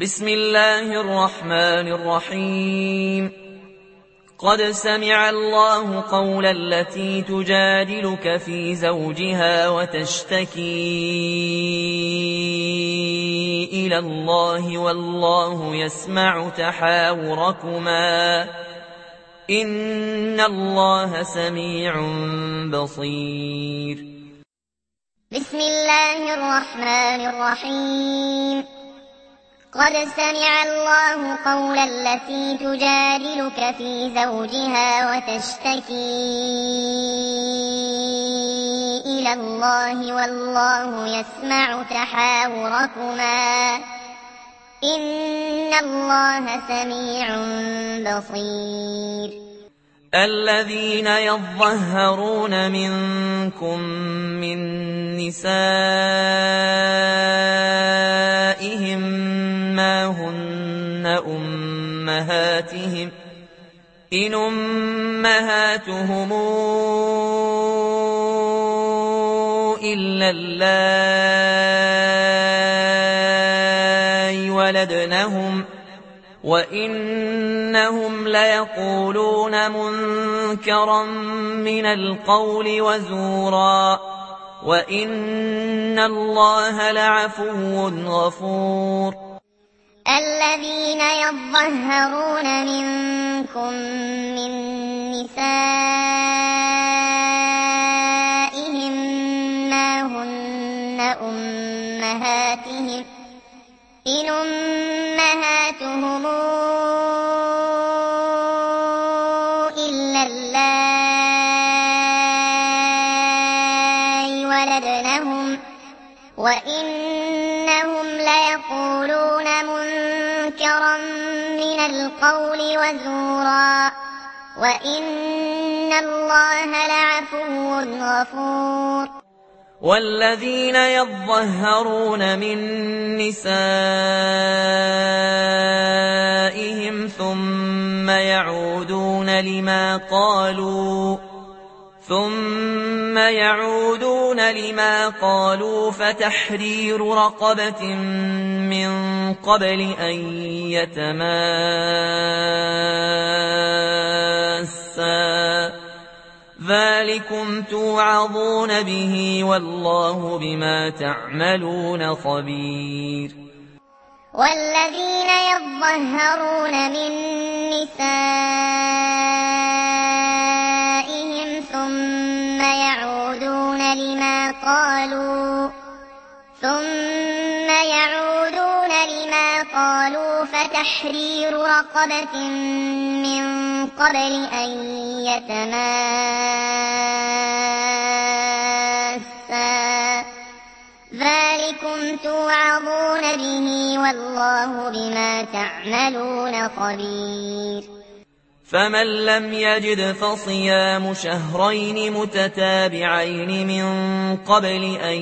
بسم الله الرحمن الرحيم. قد سمع الله قول التي تجادلك في زوجها وتشتكي إلى الله والله يسمع تحاوركما إن الله سميع بصير. بسم الله الرحمن الرحيم. قد سمع الله قول التي تجادلك في زوجها وتشتكي إلى الله والله يسمع تحاوركما إن الله سميع بصير. الذين يظهرون منكم من نسائهم ما هن أمهاتهم إن أمهاتهم إلا اللائي ولدنهم وإنهم ليقولون منكرا من القول وزورا وإن الله لعفو غفور. الذين يظهرون منكم من نسائهم ما هن أمهاتهم إن أمهاتهم إلا اللائي ولدنهم وإنهم ليقولون منكرا من القول وزورا وإن الله لعفو غفور. والذين يظهرون من نسائهم ثم يعودون لما قالوا فتحرير رقبة من قبل أن يتماسا ذلكم توعظون به والله بما تعملون خبير. والذين يظهرون من نسائهم ثم يعودون لما قالوا فتحرير رقبة من قبل أن يتماسا ذلكم توعظون به والله بما تعملون خبير. فمن لم يجد فصيام شهرين متتابعين من قبل أن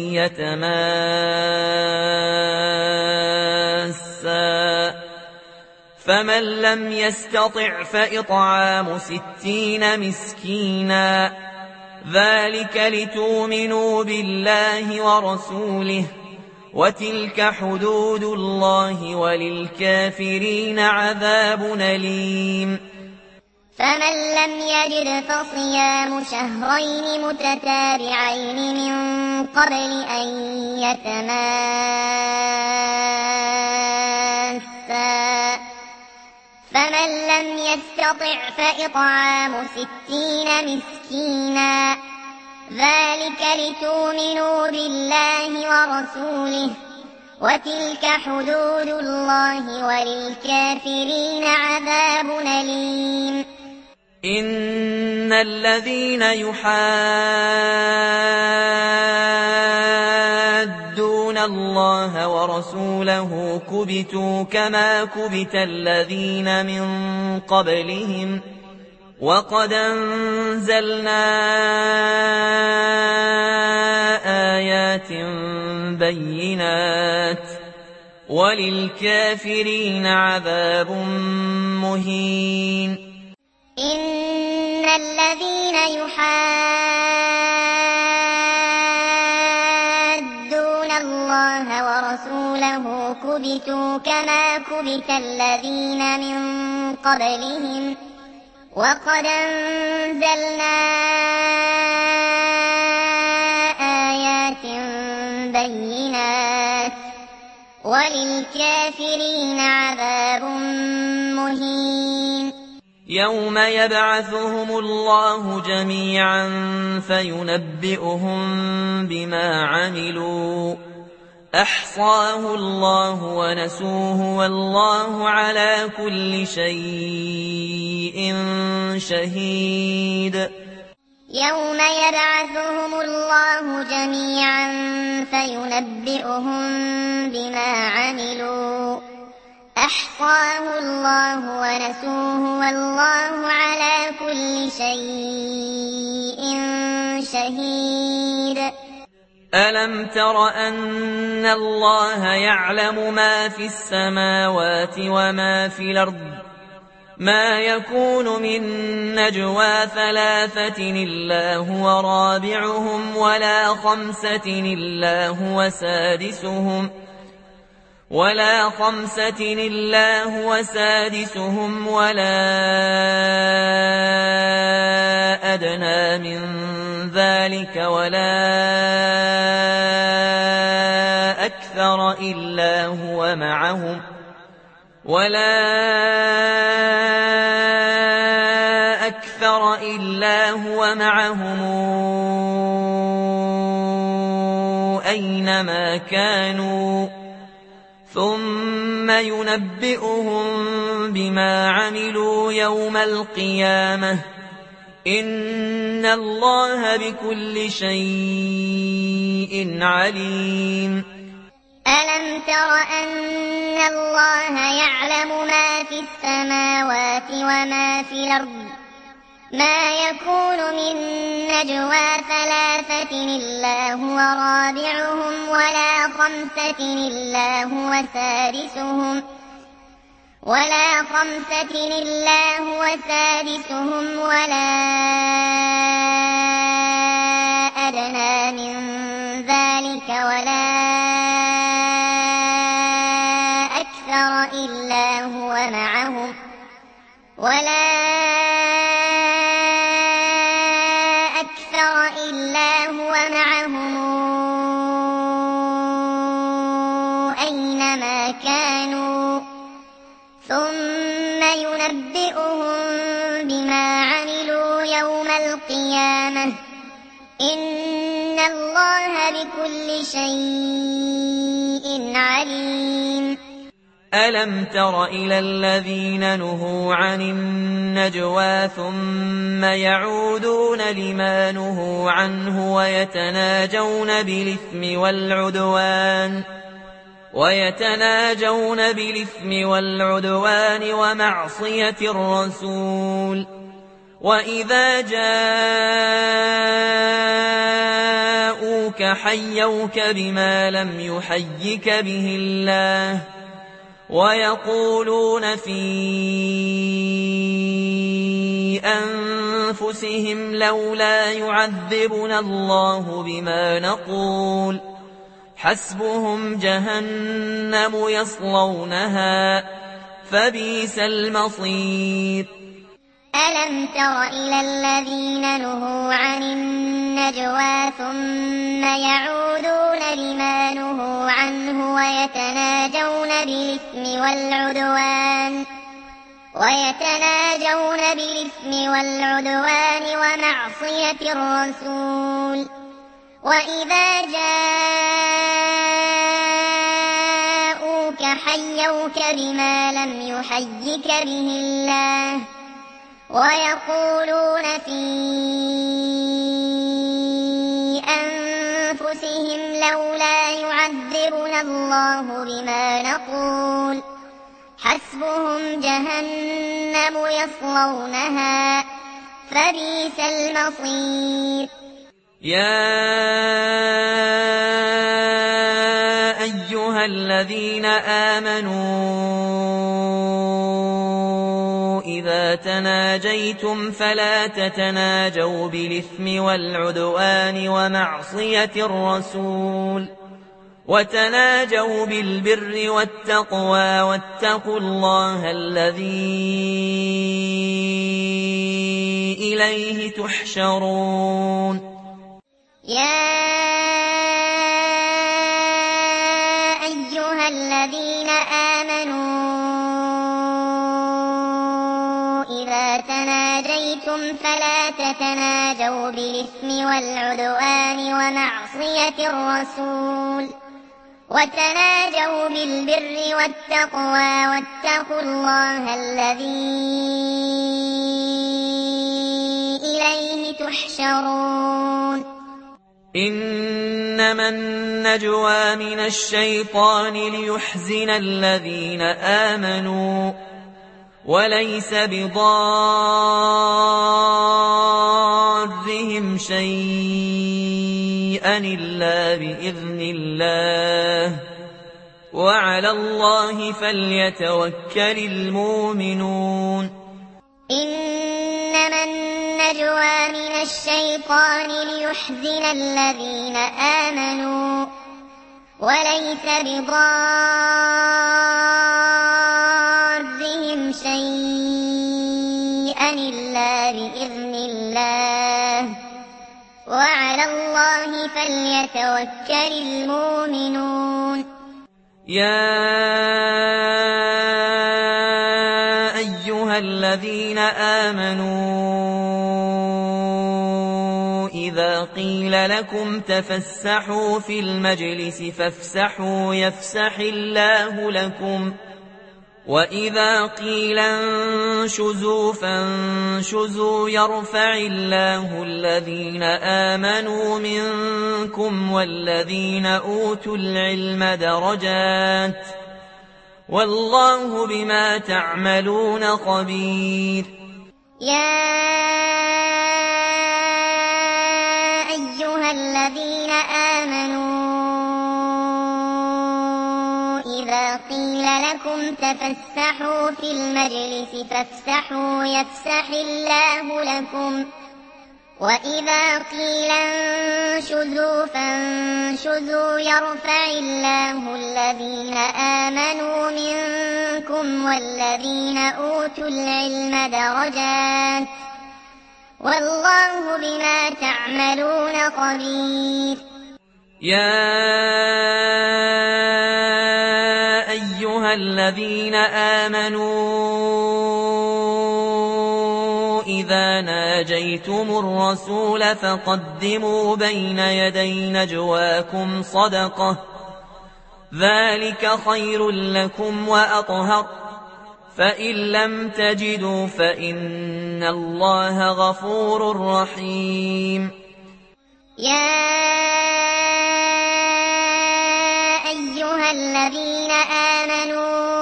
يتماسا فمن لم يستطع فإطعام 60 مسكينا ذلك لتؤمنوا بالله ورسوله وتلك حدود الله وللكافرين عذاب أليم. فمن لم يجد فصيام شهرين متتابعين من قبل أن يتماسا فمن لم يستطع فإطعام 60 مسكينا ذلك لتؤمنوا بالله ورسوله وتلك حدود الله وللكافرين عذاب أليم. إن الذين يحادون الله ورسوله كبتوا كما كبت الذين من قبلهم وقد أنزلنا آيات بينات وللكافرين عذاب مهين. إن الذين يحادون الله ورسوله ورسوله كبتوا كما كبت الذين من قبلهم وقد أنزلنا آيات بينات وللكافرين عذاب مهين يوم يبعثهم الله جميعا فينبئهم بما عملوا أحصاه الله ونسوه والله على كل شيء شهيد يوم يبعثهم الله جميعا فينبئهم بما عملوا أحصاه الله ونسوه والله على كل شيء شهيد ألم تر أن الله يعلم ما في السماوات وما في الأرض ما يكون من نجوى ثلاثة إلا هو رابعهم ولا خمسة إلا هو سادسهم ولا أدنى من ذلك ولا أكثر إلا هو معهم أينما كانوا ثم ينبئهم بما عملوا يوم القيامة إن الله بكل شيء عليم ألم تر أن الله يعلم ما في السماوات وما في الأرض ما يكون من نجوى ثلاثة إلا هو رابعهم ولا خمسة إلا هو سادسهم ولا أدنى من ذلك ولا أكثر إلا هو معهم أينما كانوا ثم ينبئهم بما عملوا يوم القيامة إن الله بكل شيء عليم ألم تر إلى الذين نهوا عن النجوى ثم يعودون لما نهوا عنه ويتناجون بالإثم والعدوان ومعصية الرسول وإذا جاءوك حيوك بما لم يحيك به الله ويقولون في أنفسهم لولا يعذبنا الله بما نقول حسبهم جهنم يصلونها فبئس المصير ألم تر إلى الذين نهوا عن النجوى ثم يعودون لما نهوا عنه ويتناجون بالإثم والعدوان ومعصية الرسول وإذا جاءوك حيوك بما لم يحيك به الله ويقولون في أنفسهم لولا يعذبنا الله بما نقول حسبهم جهنم يصلونها فبئس المصير يا أيها الذين آمنوا إذا تناجيتم فلا تتناجوا بالإثم والعدوان ومعصية الرسول وتناجوا بالبر والتقوى واتقوا الله الذي إليه تحشرون يا أيها الذين آمنوا إذا تناجيتم فلا تتناجوا بالإثم والعدوان ومعصية الرسول وتناجوا بالبر والتقوى واتقوا الله الذي إليه تحشرون إنما النجوى من الشيطان ليحزن الذين آمنوا وليس بضارهم شيئا إلا بإذن الله وعلى الله فليتوكل المؤمنون إنما النجوى من الشيطان ليحزن الذين آمنوا وليس بضارهم شيئا إلا بإذن الله وعلى الله فليتوكل المؤمنون يا أيها الذين آمنوا إذا قيل لكم تفسحوا في المجلس فافسحوا يفسح الله لكم وإذا قيل انشزوا فانشزوا يرفع الله الذين آمنوا منكم والذين أوتوا العلم درجات والله بما تعملون خبير يا أيها الذين آمنوا إذا قيل لكم تفسحوا في المجلس فافسحوا يفسح الله لكم وإذا قيل انشزوا فانشزوا يرفع الله الذين آمنوا منكم والذين أوتوا العلم درجات والله بما تعملون خبير يا أيها الذين آمنوا إذا ناجيتم الرسول فقدموا بين يدي نجواكم صدقة ذلك خير لكم وأطهر فإن لم تجدوا فإن الله غفور رحيم يا أيها الذين آمنوا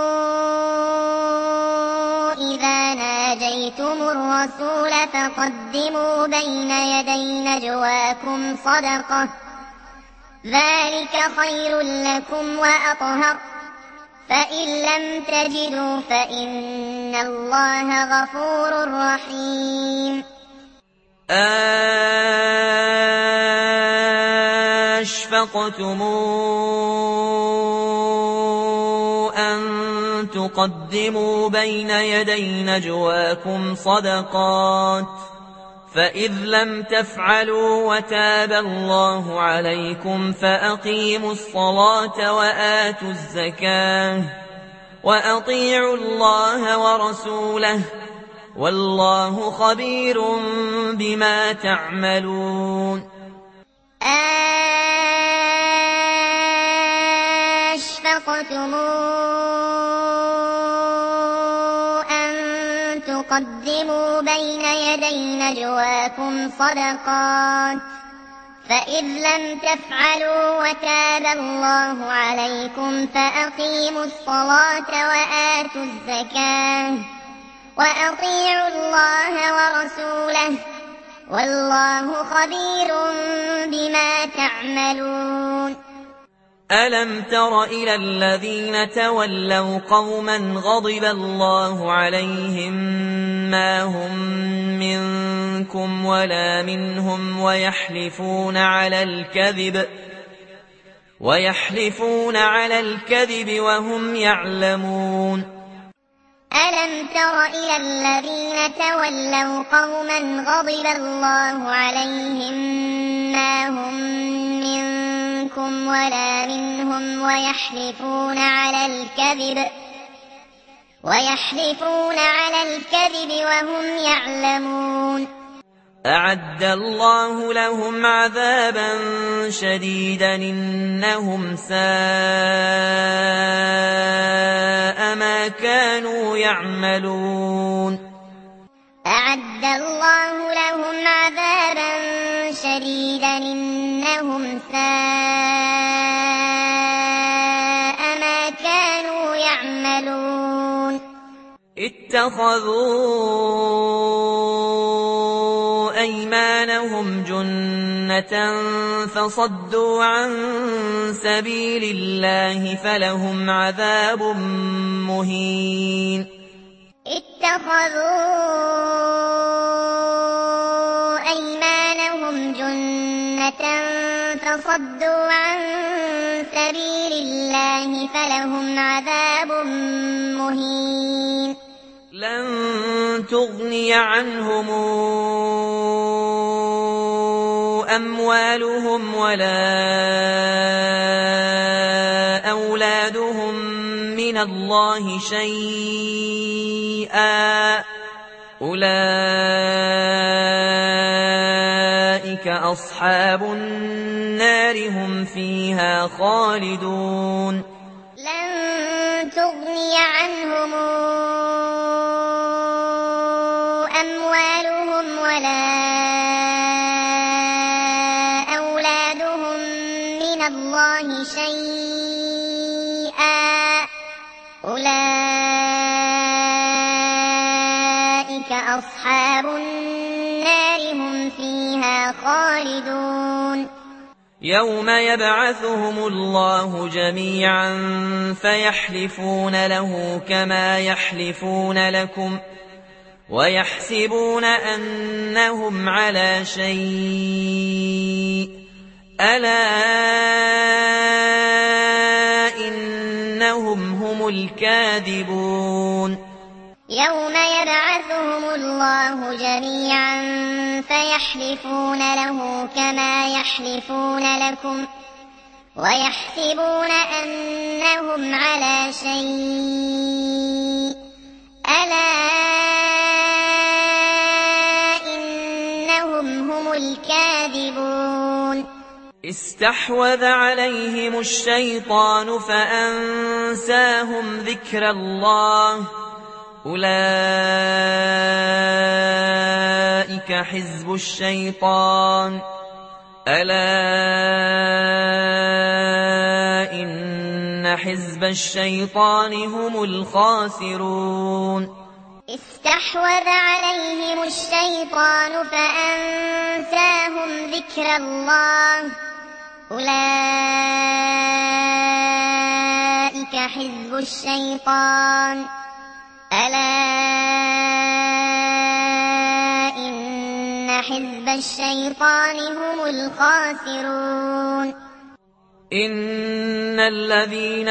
إذا ناجيتم الرسول فقدموا بين يدي نجواكم صدقة ذلك خير لكم وأطهر فإن لم تجدوا فإن الله غفور رحيم أشفقتم أن تقدموا بين يدي نجواكم صدقات فإذ لم تفعلوا وتاب الله عليكم فأقيموا الصلاة وآتوا الزكاة وأطيعوا الله ورسوله والله خبير بما تعملون أشفقتم أن تقدموا بين يدي نجواكم صدقات فإذ لم تفعلوا وتاب الله عليكم فأقيموا الصلاة وآتوا الزكاة وأطيعوا الله ورسوله والله خبير بما تعملون ألم تر إلى الذين تولوا قوما غضب الله عليهم ما هم منكم ولا منهم ويحلفون على الكذب ويحلفون على الكذب وهم يعلمون ألم تر إلى الذين تولوا قوما غضب الله عليهم ما هم منكم ولا منهم ويحلفون على الكذب وهم يعلمون أعد الله لهم عذابا شديدا إنهم ساء ما كانوا يعملون أعد الله لهم عذابا شديدا إنهم ساء ما كانوا يعملون اتخذوا أيمانهم جنة فصدوا عن سبيل الله فلهم عذاب مهين اتخذوا أيمانهم جنة فصدوا عن سبيل الله فلهم عذاب مهين لن تغني عنهم أموالهم ولا أولادهم من الله شيئا أولئك أصحاب النار هم فيها خالدون لن تغني عنهم أموالهم ولا أولادهم من الله شيئا أولئك أصحاب النار هم فيها خالدون يوم يبعثهم الله جميعا فيحلفون له كما يحلفون لكم ويحسبون أنهم على شيء ألا إنهم هم الكاذبون يوم يبعثهم الله جميعا فيحلفون له كما يحلفون لكم ويحسبون أنهم على شيء ألا إنهم هم الكاذبون استحوذ عليهم الشيطان فأنساهم ذكر الله أولئك حزب الشيطان ألا إن حزب الشيطان هم الخاسرون استحوذ عليهم الشيطان فأنساهم ذكر الله أولئك حزب الشيطان ألا إن حزب الشيطان هم الخاسرون إن الذين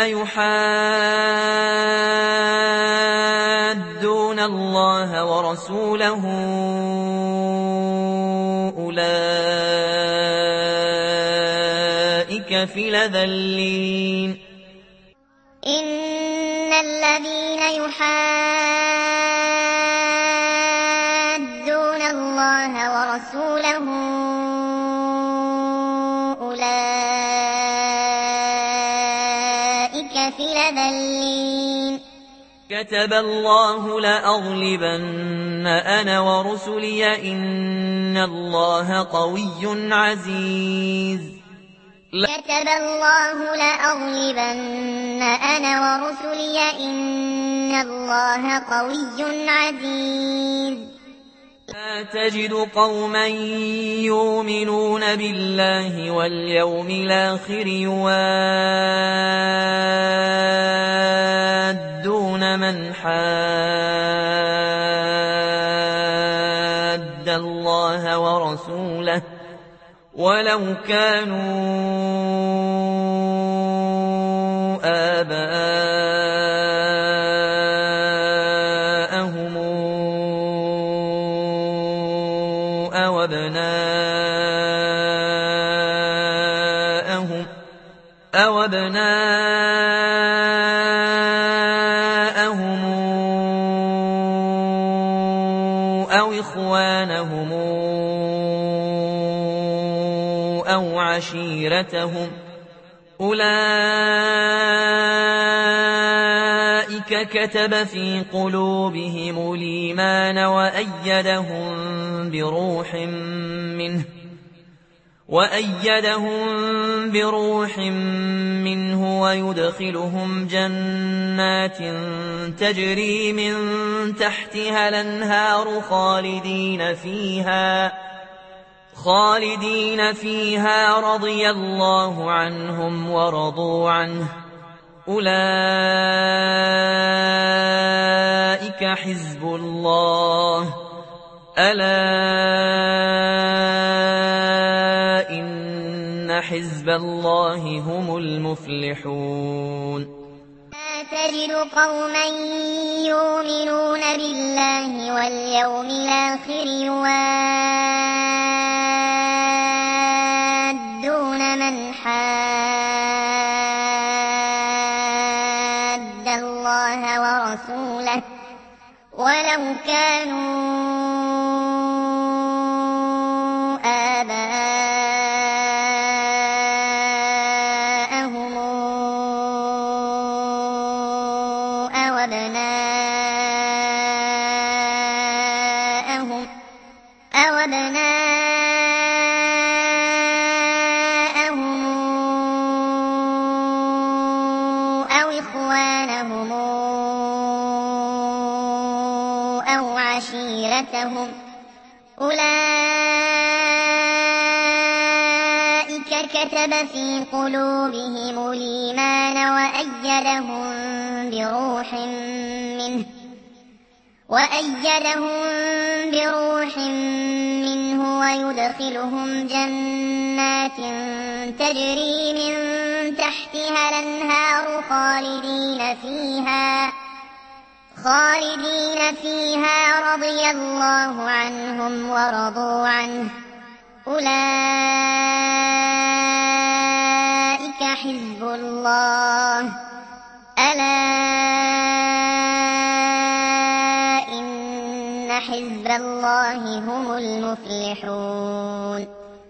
يحادون الله ورسوله أولئك في الأذلين إن الذين يحادون الله ورسوله أولئك في الأذلين كتب الله لأغلبن أنا ورسلي إن الله قوي عزيز كتب الله لأغلبن أنا ورسلي إن الله قوي عزيز لا تجد قوما يؤمنون بالله واليوم الآخر يوادون من حاد الله ورسوله ولو كانوا أبناءهم أو إخوانهم أو عشيرتهم أولئك كتب في قلوبهم الإيمان وأيدهم بروح منه ويدخلهم جنات تجري من تحتها الأنهار خالدين فيها رضي الله عنهم ورضوا عنه أولئك حزب الله ألا إن حزب الله هم المفلحون لا تجد قوما يؤمنون بالله واليوم الآخر يوادون من حاد الله ورسوله ولو كانوا آباءهم أو أبناءهم أو إخوانهم أو عشيرتهم أولئك كتب في قلوبهم الإيمان وأيدهم بروح منه ويدخلهم جنات تجري من تحتها الأنهار خالدين فيها رضي الله عنهم ورضوا عنه أولئك حزب الله ألا إن حزب الله هم المفلحون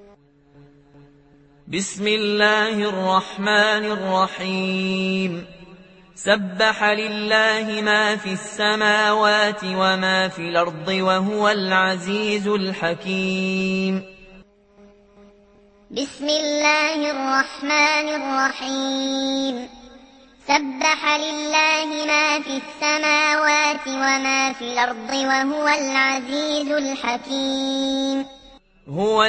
بسم الله الرحمن الرحيم سبح لله ما في السماوات وما في الأرض وهو العزيز الحكيم بسم الله الرحمن الرحيم سبح لله ما في السماوات وما في الأرض وهو العزيز الحكيم هو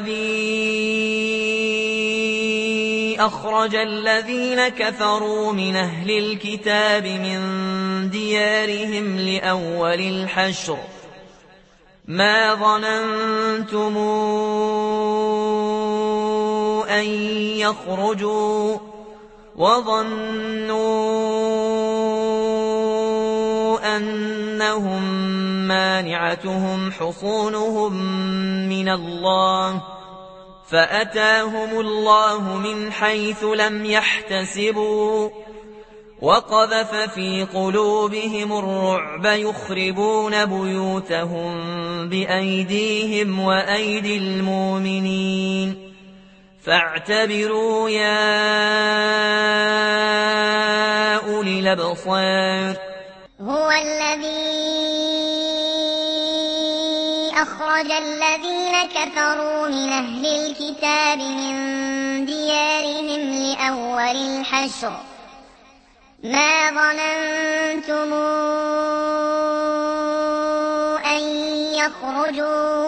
الذي أخرج الذين كفروا من أهل الكتاب من ديارهم لأول الحشر ما ظننتم أن يخرجوا وظنوا أنهم مانعتهم حصونهم من الله فأتاهم الله من حيث لم يحتسبوا وقذف في قلوبهم الرعب يخربون بيوتهم بأيديهم وأيدي المؤمنين فاعتبروا يا أولي الأبصار هو الذي أخرج الذين كفروا من أهل الكتاب من ديارهم لأول الحشر ما ظننتم أن يخرجوا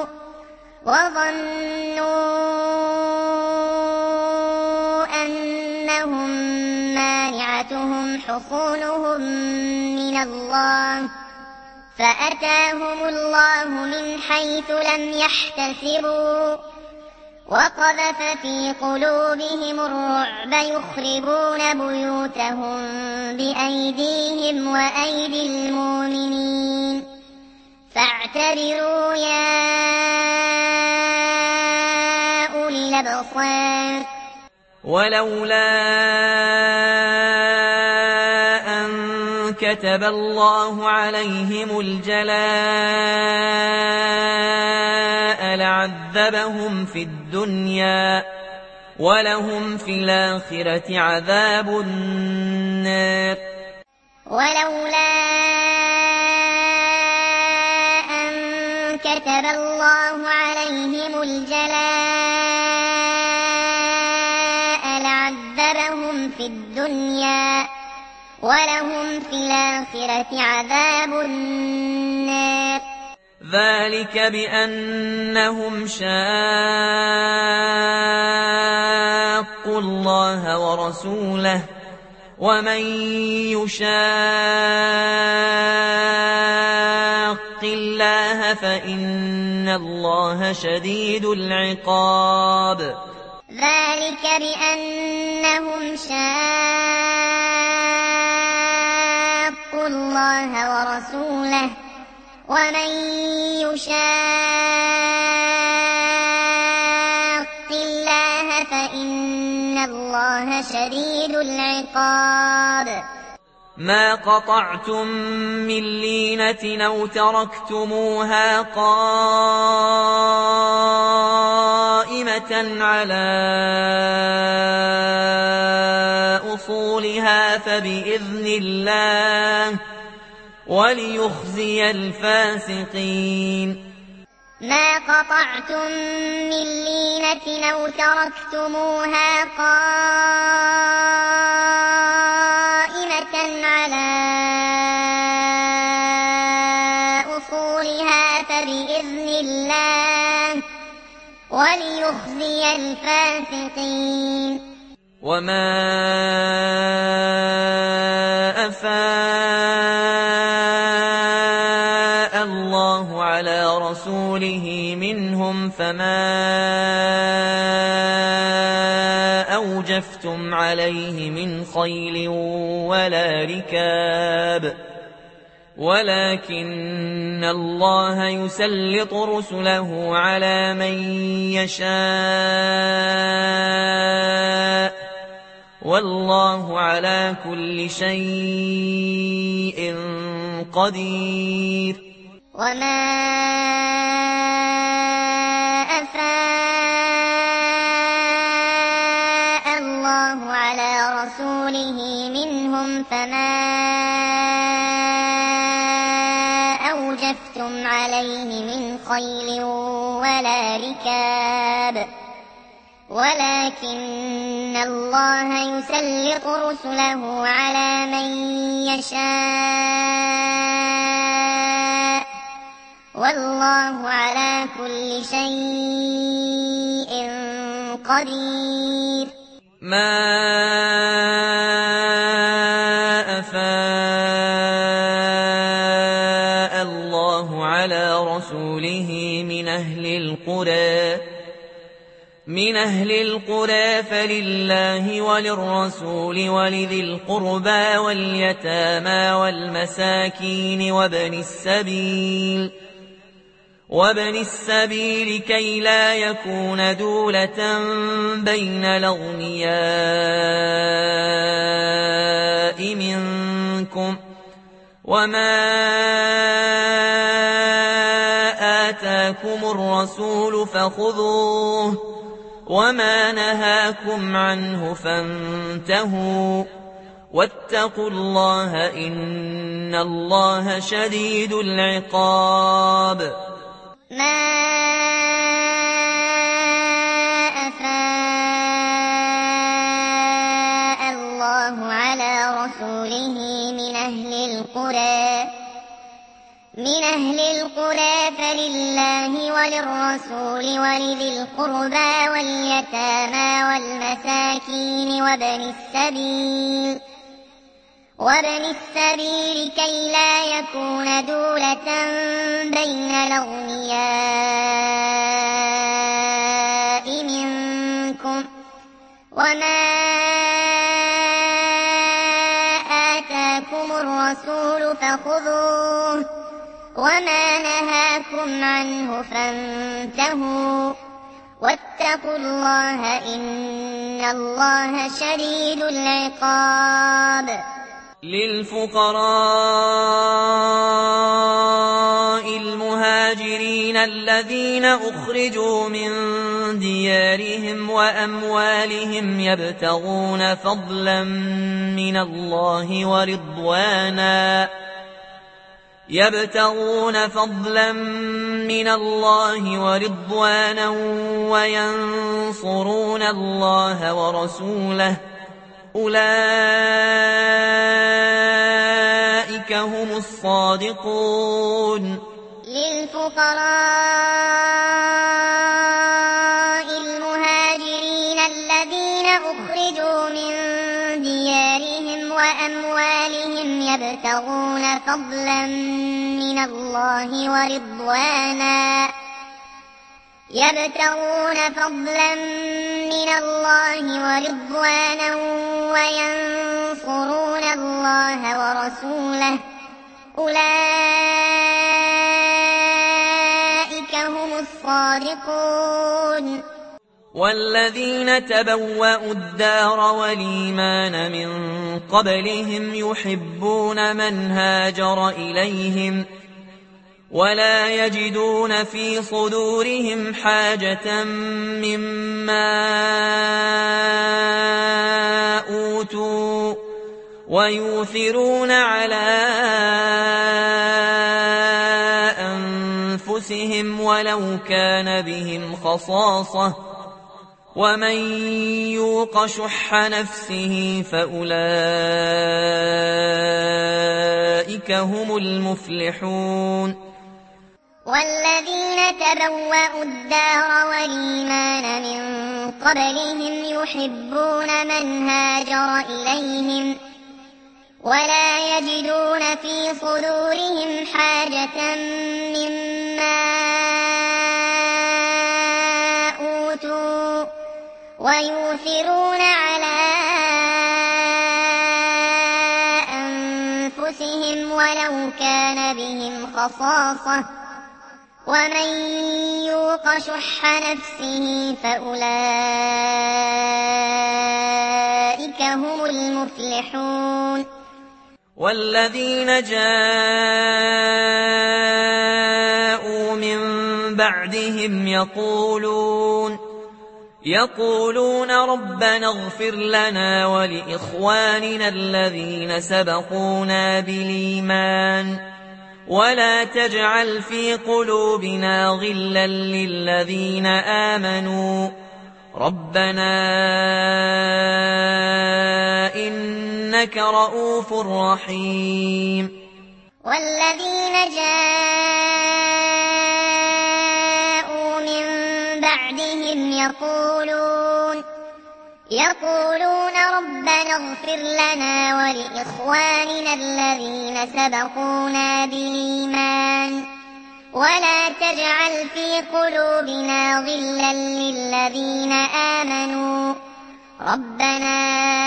وظنوا أنهم مانعتهم حصونهم من الله فأتاهم الله من حيث لم يحتسبوا وقذف في قلوبهم الرعب يخربون بيوتهم بأيديهم وأيدي المؤمنين فاعتبروا يا الأبصار ولولا أن كتب الله عليهم الجلاء لعذبهم في الدنيا ولهم في الآخرة عذاب النار ولولا أن كتب الله عليهم الجلاء لعذبهم في الدنيا ولهم في الآخرة عذاب النار ذلك بأنهم شاقوا الله ورسوله ومن يشاق الله فإن الله شديد العقاب ذلك بأنهم شاقوا الله ورسوله ومن يشاق الله فإن الله شديد العقاب ما قطعتم من لينة أو تركتموها قائمة على أصولها فبإذن الله وليخزي الفاسقين ما قطعتم من لينة أو تركتموها قائمة على أصولها فبإذن الله وليخزي الفاسقين وما أفاء الله على رسوله منهم فما أوجفتم عليه من خيل ولا ركاب ولكن الله يسلط رسله على من يشاء والله على كل شيء قدير وما أفاء الله على رسوله منهم فما أوجفتم عليه من خيل ولا ركاب ولكن الله يسلط رسله على من يشاء والله على كل شيء قدير ما أفاء الله على رسوله من أهل القرى فلله وللرسول ولذي القربى واليتامى والمساكين وابن السبيل كي لا يكون دولة بين الأغنياء منكم وما آتاكم الرسول فخذوه وما نهاكم عنه فانتهوا واتقوا الله إن الله شديد العقاب ما أفاء الله على رسوله من أهل القرى فلله وللرسول ولذي القربى واليتامى والمساكين وابن السبيل كي لا يكون دولة بين الأغنياء منكم وما آتاكم الرسول فخذوه وما نهاكم عنه فانتهوا واتقوا الله إن الله شديد العقاب. للفقراء المهاجرين الذين أخرجوا من ديارهم وأموالهم يبتغون فضلا من الله ورضوانا وينصرون الله ورسوله أولئك هم الصادقون. للفقراء المهاجرين الذين أخرجوا من ديارهم وأموالهم يبتغون فضلا من الله ورضوانا وينصرون الله ورسوله أولئك هم الصادقون. والذين تبوأوا الدار والإيمان من قبلهم يحبون من هاجر إليهم ولا يجدون في صدورهم حاجة مما أوتوا ويؤثرون على أنفسهم ولو كان بهم خصاصة ومن يوق شح نفسه فأولئك هم المفلحون. والذين تبوأوا الدار والإيمان من قبلهم يحبون من هاجر إليهم ولا يجدون في صدورهم حاجة مما أوتوا ويؤثرون على أنفسهم ولو كان بهم خصاصة ومن يوق شح نفسه فأولئك هم المفلحون. والذين جاءوا من بعدهم يقولون ربنا اغفر لنا ولإخواننا الذين سبقونا بالإيمان ولا تجعل في قلوبنا غلا للذين آمنوا ربنا إنك رؤوف رحيم. والذين جاءوا من بعدهم يقولون ربنا اغفر لنا ولإخواننا الذين سبقونا بالإيمان ولا تجعل في قلوبنا غلا للذين آمنوا ربنا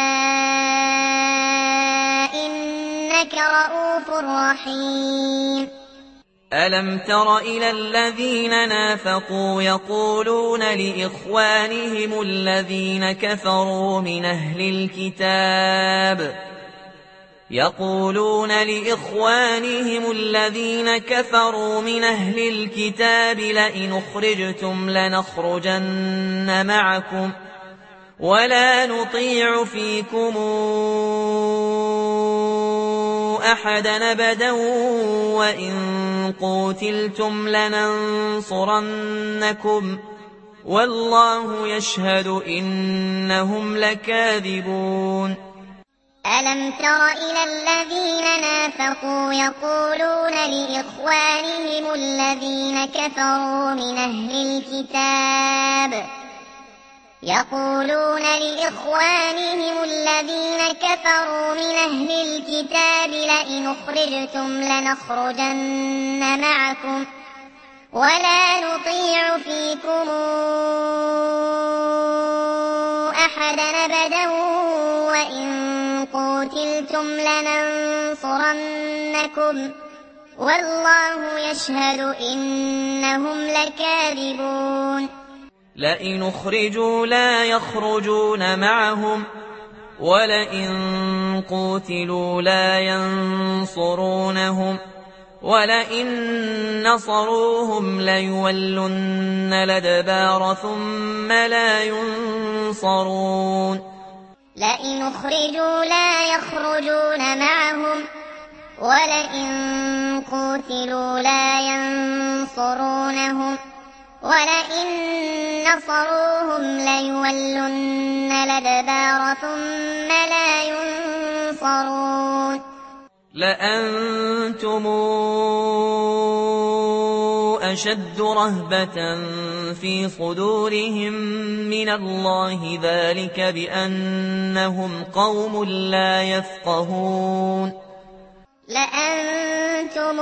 إنك رؤوف رحيم. ألم تر إلى الذين نافقوا يقولون لإخوانهم الذين كفروا من أهل الكتاب لئن أخرجتم لنخرجن معكم ولا نطيع فيكم أحدا أبدا وإن قوتلتم لننصرنكم والله يشهد إنهم لكاذبون. ألم تر إلى الذين نافقوا يقولون لإخوانهم الذين كفروا من أهل الكتاب لئن أخرجتم لنخرجن معكم ولا نطيع فيكم أحدا أبدا وإن قوتلتم لننصرنكم والله يشهد إنهم لكاذبون. لئن أخرجوا لا يخرجون معهم ولئن قوتلوا لا ينصرونهم ولئن نصروهم ليولن الأدبار ثم لا ينصرون لئن أخرجوا لا يخرجون معهم ولئن قوتلوا لا ينصرونهم ولئن نصروهم ليولن الأدبار ثم لا ينصرون لأنتم أشد رهبة في صدورهم من الله ذلك بأنهم قوم لا يفقهون لأنتم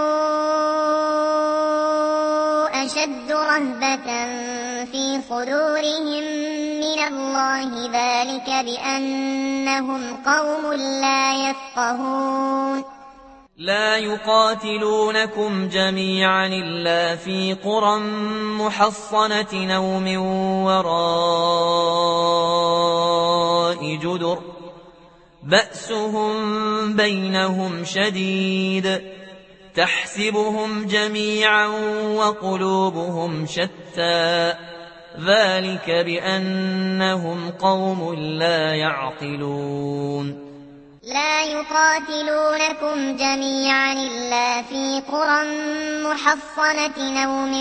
أشد رهبة في صدورهم من الله ذلك بأنهم قوم لا يفقهون لا يقاتلونكم جميعا إلا في قرى محصنة أو من وراء جدر بأسهم بينهم شديد تحسبهم جميعا وقلوبهم شتى ذلك بأنهم قوم لا يعقلون لا يقاتلونكم جميعا إلا في قرى محصنة أو من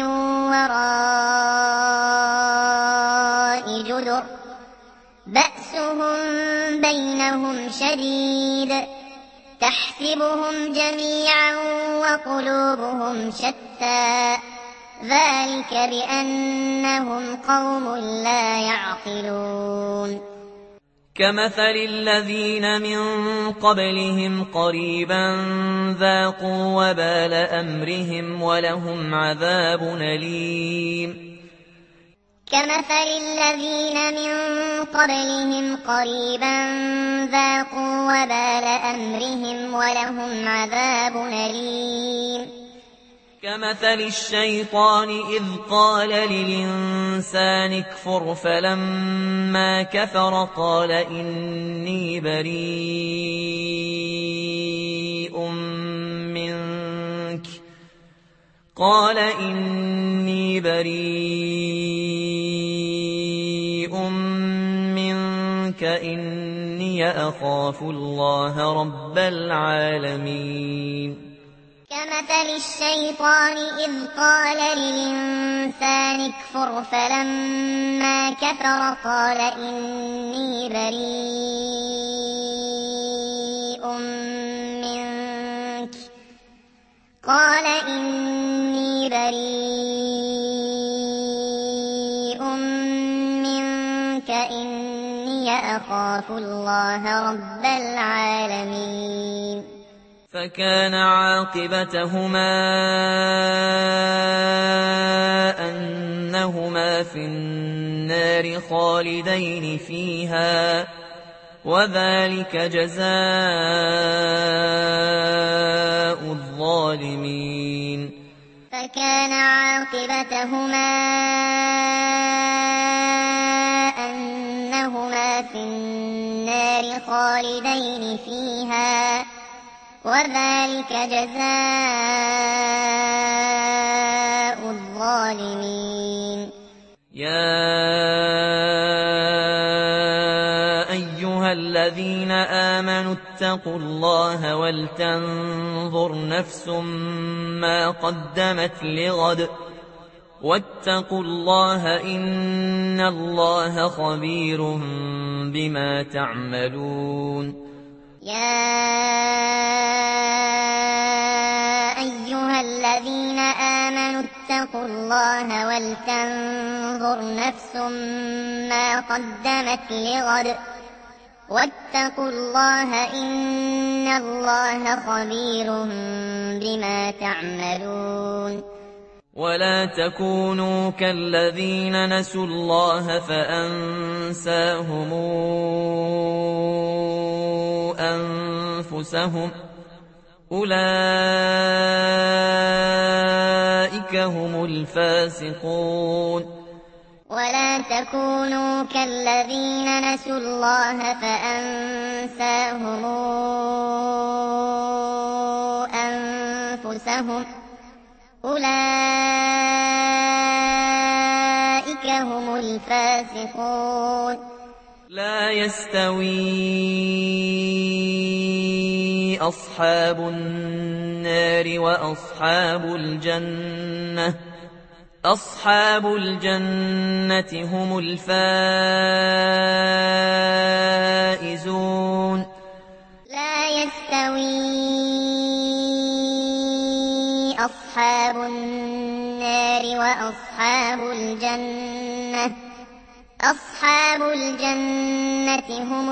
وراء جدر بأسهم بينهم شديد تحسبهم جميعا وقلوبهم شتى ذلك بأنهم قوم لا يعقلون كمثل الذين من قبلهم قريبا ذاقوا وبال أمرهم ولهم عذاب أليم كمثل الذين من قبلهم قريبا ذاقوا وبال أمرهم ولهم عذاب أليم كمثل الشيطان إذ قال للإنسان اكفر فلما كفر قال إني بريء منك إني أخاف الله رب العالمين كمثل الشيطان إذ قال للإنسان اكفر فلما كفر قال إني بريء منك إني أخاف الله رب العالمين فكان عاقبتهما أنهما في النار خالدين فيها وذلك جزاء الظالمين فكان عاقبتهما أنهما في النار خالدين فيها وذلك جزاء الظالمين يا أيها الذين آمنوا اتقوا الله ولتنظر نفس ما قدمت لغد واتقوا الله إن الله خبير بما تعملون يا أيها الذين آمنوا اتقوا الله ولتنظر نفس ما قدمت لغد واتقوا الله إن الله خبير بما تعملون ولا تكونوا كالذين نسوا الله فأنساهم أنفسهم أولئك هم الفاسقون ولا تكونوا كالذين نسوا الله فأنساهم أنفسهم أولئك هم الفاسقون. لا يستوي أصحاب النار وأصحاب الجنة، أصحاب الجنة هم الفائزون. لا يستوي أصحاب النار وأصحاب الجنة، أصحاب الجنة هم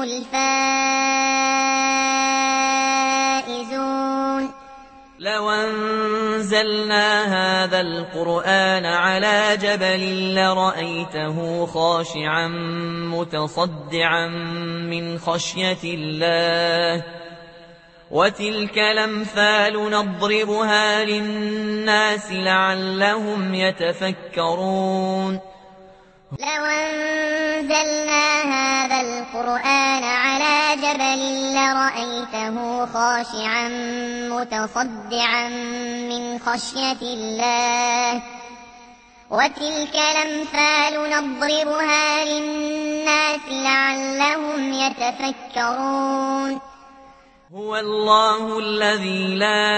الفائزون. لو أنزلنا هذا القرآن على جبل لرأيته خاشعا متصدعا من خشية الله، وتلك الأمثال نضربها للناس لعلهم يتفكرون. لو أنزلنا هذا القرآن على جبل لرأيته خاشعا متصدعا من خشية الله، وتلك الأمثال نضربها للناس لعلهم يتفكرون. هو الله الذي لا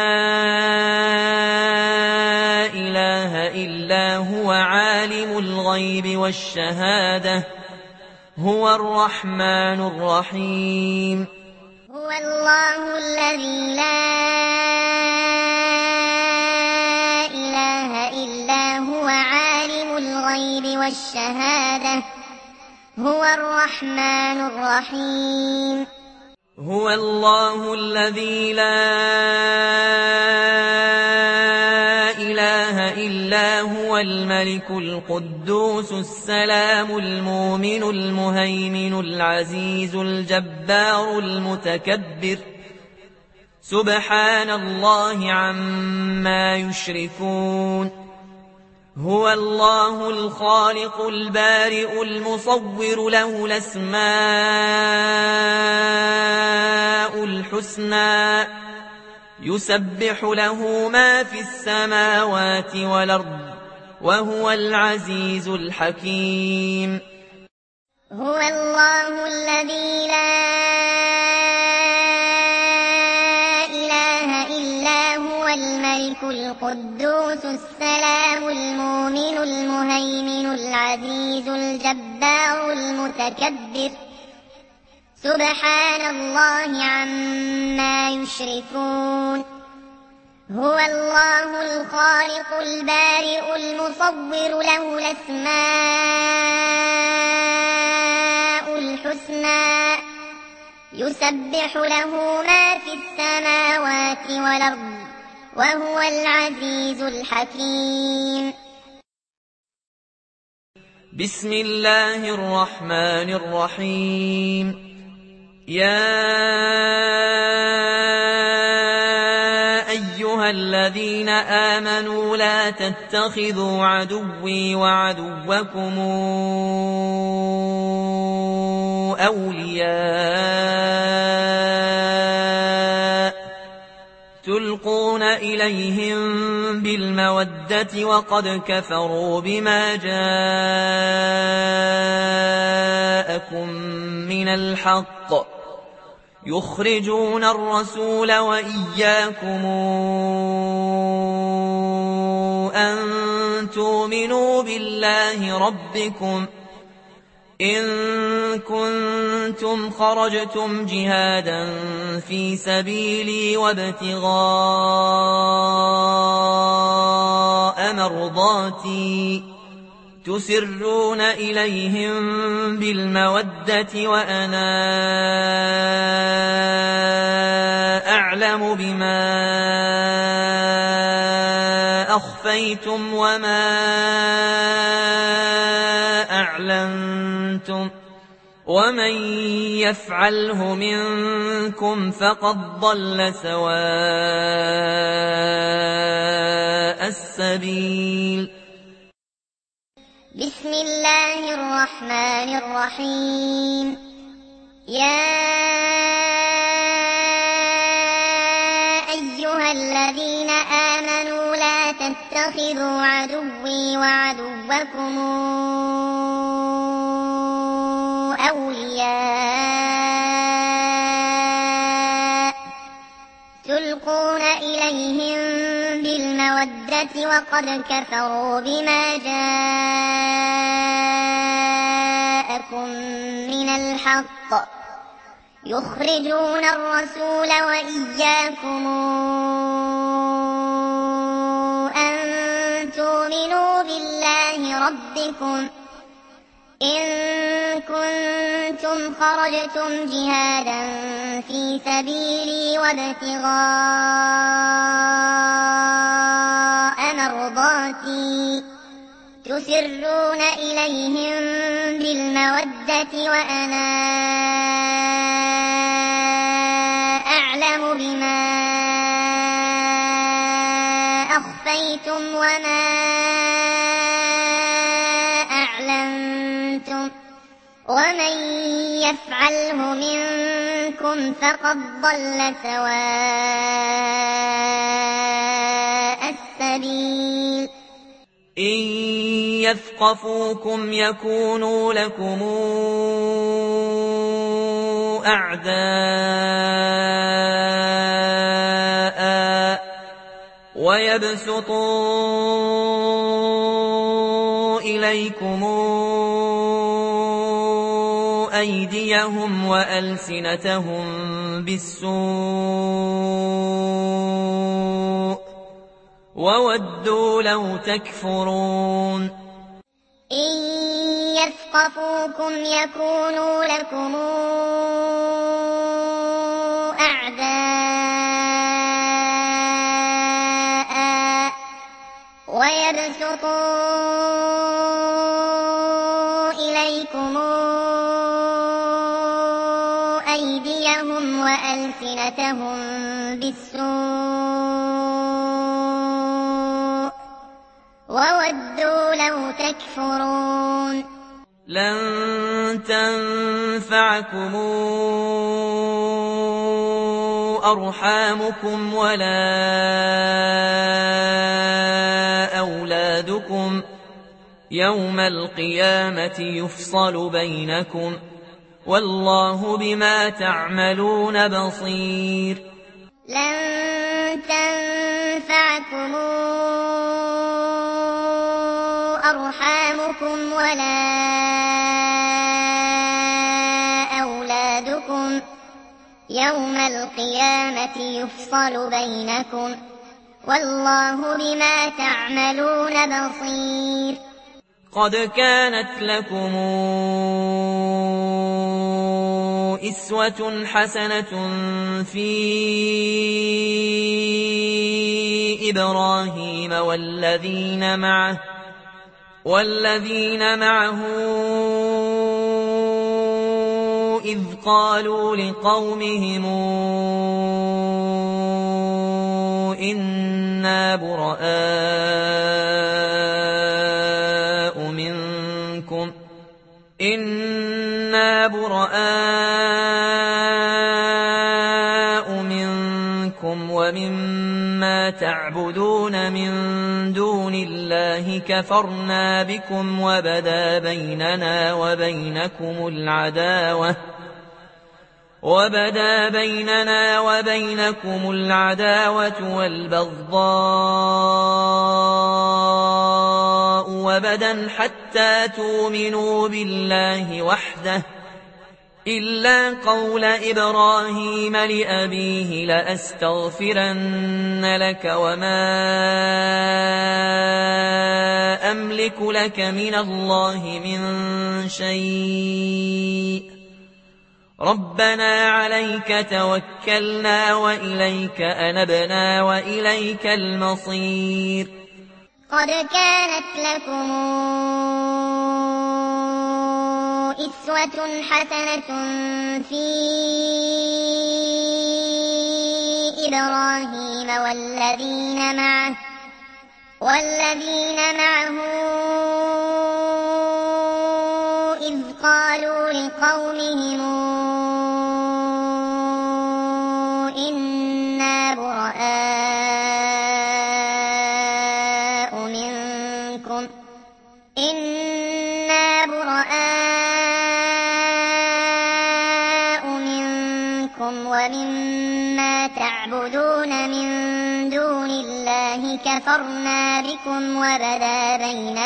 إله إلا هو عالم الغيب والشهادة، هو الرحمن الرحيم. هو الله الذي لا إله إلا هو عالم الغيب والشهادة، هو الرحمن الرحيم. هو الله الذي لا إله إلا هو الملك القدوس السلام المؤمن المهيمن العزيز الجبار المتكبر، سبحان الله عما يشركون. هو الله الخالق البارئ المصور، له الأسماء الحسنى، يسبح له ما في السماوات والأرض، وهو العزيز الحكيم. هو الله الذي لا إله إلا هو الملك القدوس السلام المؤمن المهيمن العزيز الجبار المتكبر، سبحان الله عما يشركون. هو الله الخالق البارئ المصور، له الأسماء الحسنى، يسبح له ما في السماوات والأرض، وهو العزيز الحكيم. بسم الله الرحمن الرحيم. يا أيها الذين آمنوا لا تتخذوا عدوي وعدوكم أولياء تلقون إليهم بالمودة وقد كفروا بما جاءكم من الحق، يخرجون الرسول وإياكم أن تؤمنوا بالله ربكم إن كنتم خرجتم جهادا في سبيلي وابتغاء مرضاتي تسرون إليهم بالمودة وأنا أعلم بما أخفيتم وما أعلنتم ومن يفعله منكم فقد ضل سواء السبيل. بسم بسم الله الرحمن الرحيم يا أيها الذين آمنوا لا تتخذوا عدوي وعدوكم أولياء تلقون إليهم بالمودة وقد كفروا بما جاءكم من الحق يخرجون الرسول وإياكم أن تؤمنوا بالله ربكم إن كنتم خرجتم جهادا في سبيلي وابتغاء مرضاتي تسرون إليهم بالمودة وأنا أعلم بما أخفيتم وما أعلنتم ومن يفعله منكم فقد ضل سواء السبيل إن يثقفوكم يكونوا لكم أعداء ويبسطوا إليكم أيديهم وألسنتهم بالسوء وودوا لو تكفرون إن يثقفوكم يكونوا لكم أعداء ويبسطوا إليكم أيديهم وألسنتهم بالسوء وودوا لو تكفرون لن تنفعكم أرحامكم ولا أولادكم يوم القيامة يفصل بينكم والله بما تعملون بصير لن تنفعكم أرحامكم ولا أولادكم يوم القيامة يفصل بينكم والله بما تعملون بصير قد كانت لكم أسوة حسنة في إبراهيم والذين معه إذ قالوا لقومهم إنا براء منكم ومما تعبدون من دون الله كفرنا بكم وبدا بيننا وبينكم العداوة والبغضاء وبدا حتى تؤمنوا بالله وحده إلا قول إبراهيم لأبيه لأستغفرن لك وما أملك لك من الله من شيء ربنا عليك توكلنا وإليك أنبنا وإليك المصير قد كانت لكم أسوة حسنة في إبراهيم والذين معه قومهم إنا براء منكم ومما تعبدون من دون الله كفرنا بكم وبدا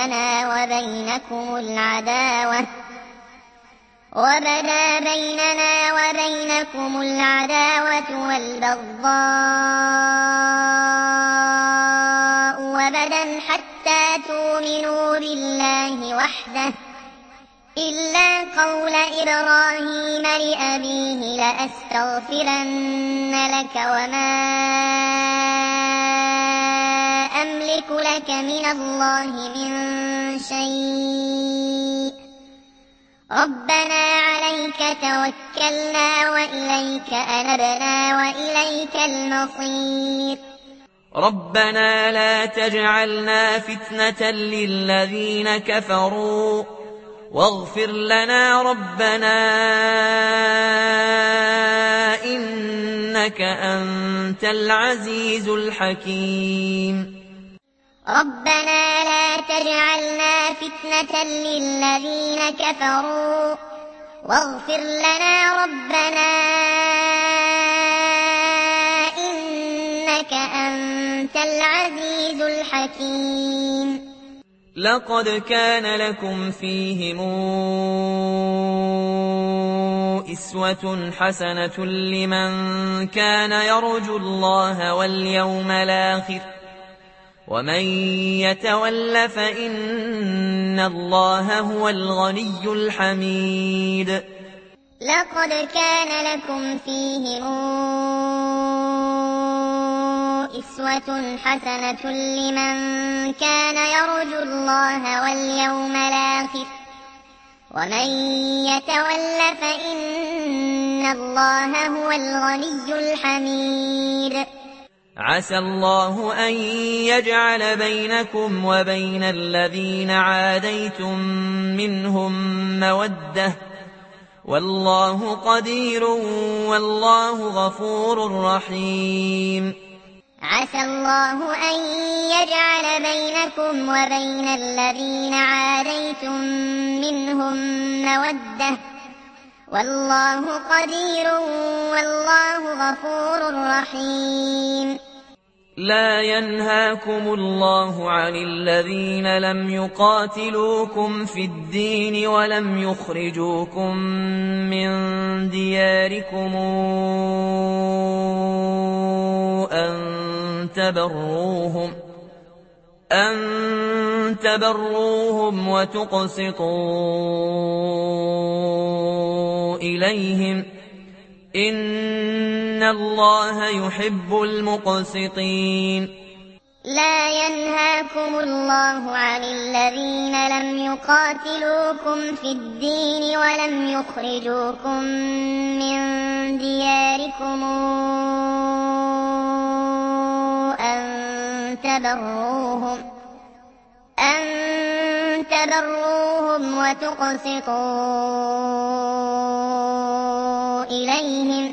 بيننا وبينكم العداوة والبغضاء وبدا حتى تؤمنوا بالله وحده إلا قول إبراهيم لأبيه لأستغفرن لك وما أملك لك من الله من شيء ربنا عليك توكلنا وإليك أنبنا وإليك المصير ربنا لا تجعلنا فتنة للذين كفروا واغفر لنا ربنا إنك أنت العزيز الحكيم ربنا لا تجعلنا فتنة للذين كفروا واغفر لنا ربنا إنك أنت العزيز الحكيم لقد كان لكم فيهم أسوة حسنة لمن كان يرجو الله واليوم الآخر ومن يتول فإن الله هو الغني الحميد لقد كان لكم فيهم أسوة حسنة لمن كان يرجو الله واليوم الآخر ومن يتول فإن الله هو الغني الحميد عسى الله أن يجعل بينكم وبين الذين عاديتم منهم مودة والله قدير والله غفور رحيم عسى الله أن يجعل بينكم وبين الذين عاديتم منهم مودة والله قدير والله غفور رحيم لا ينهاكم الله عن الذين لم يقاتلوكم في الدين ولم يخرجوكم من دياركم أن تبروهم وتقسطوا إليهم إن الله يحب المقسطين لا ينهاكم الله عن الذين لم يقاتلوكم في الدين ولم يخرجوكم من دياركم أن تبروهم وتقسطوا إليهم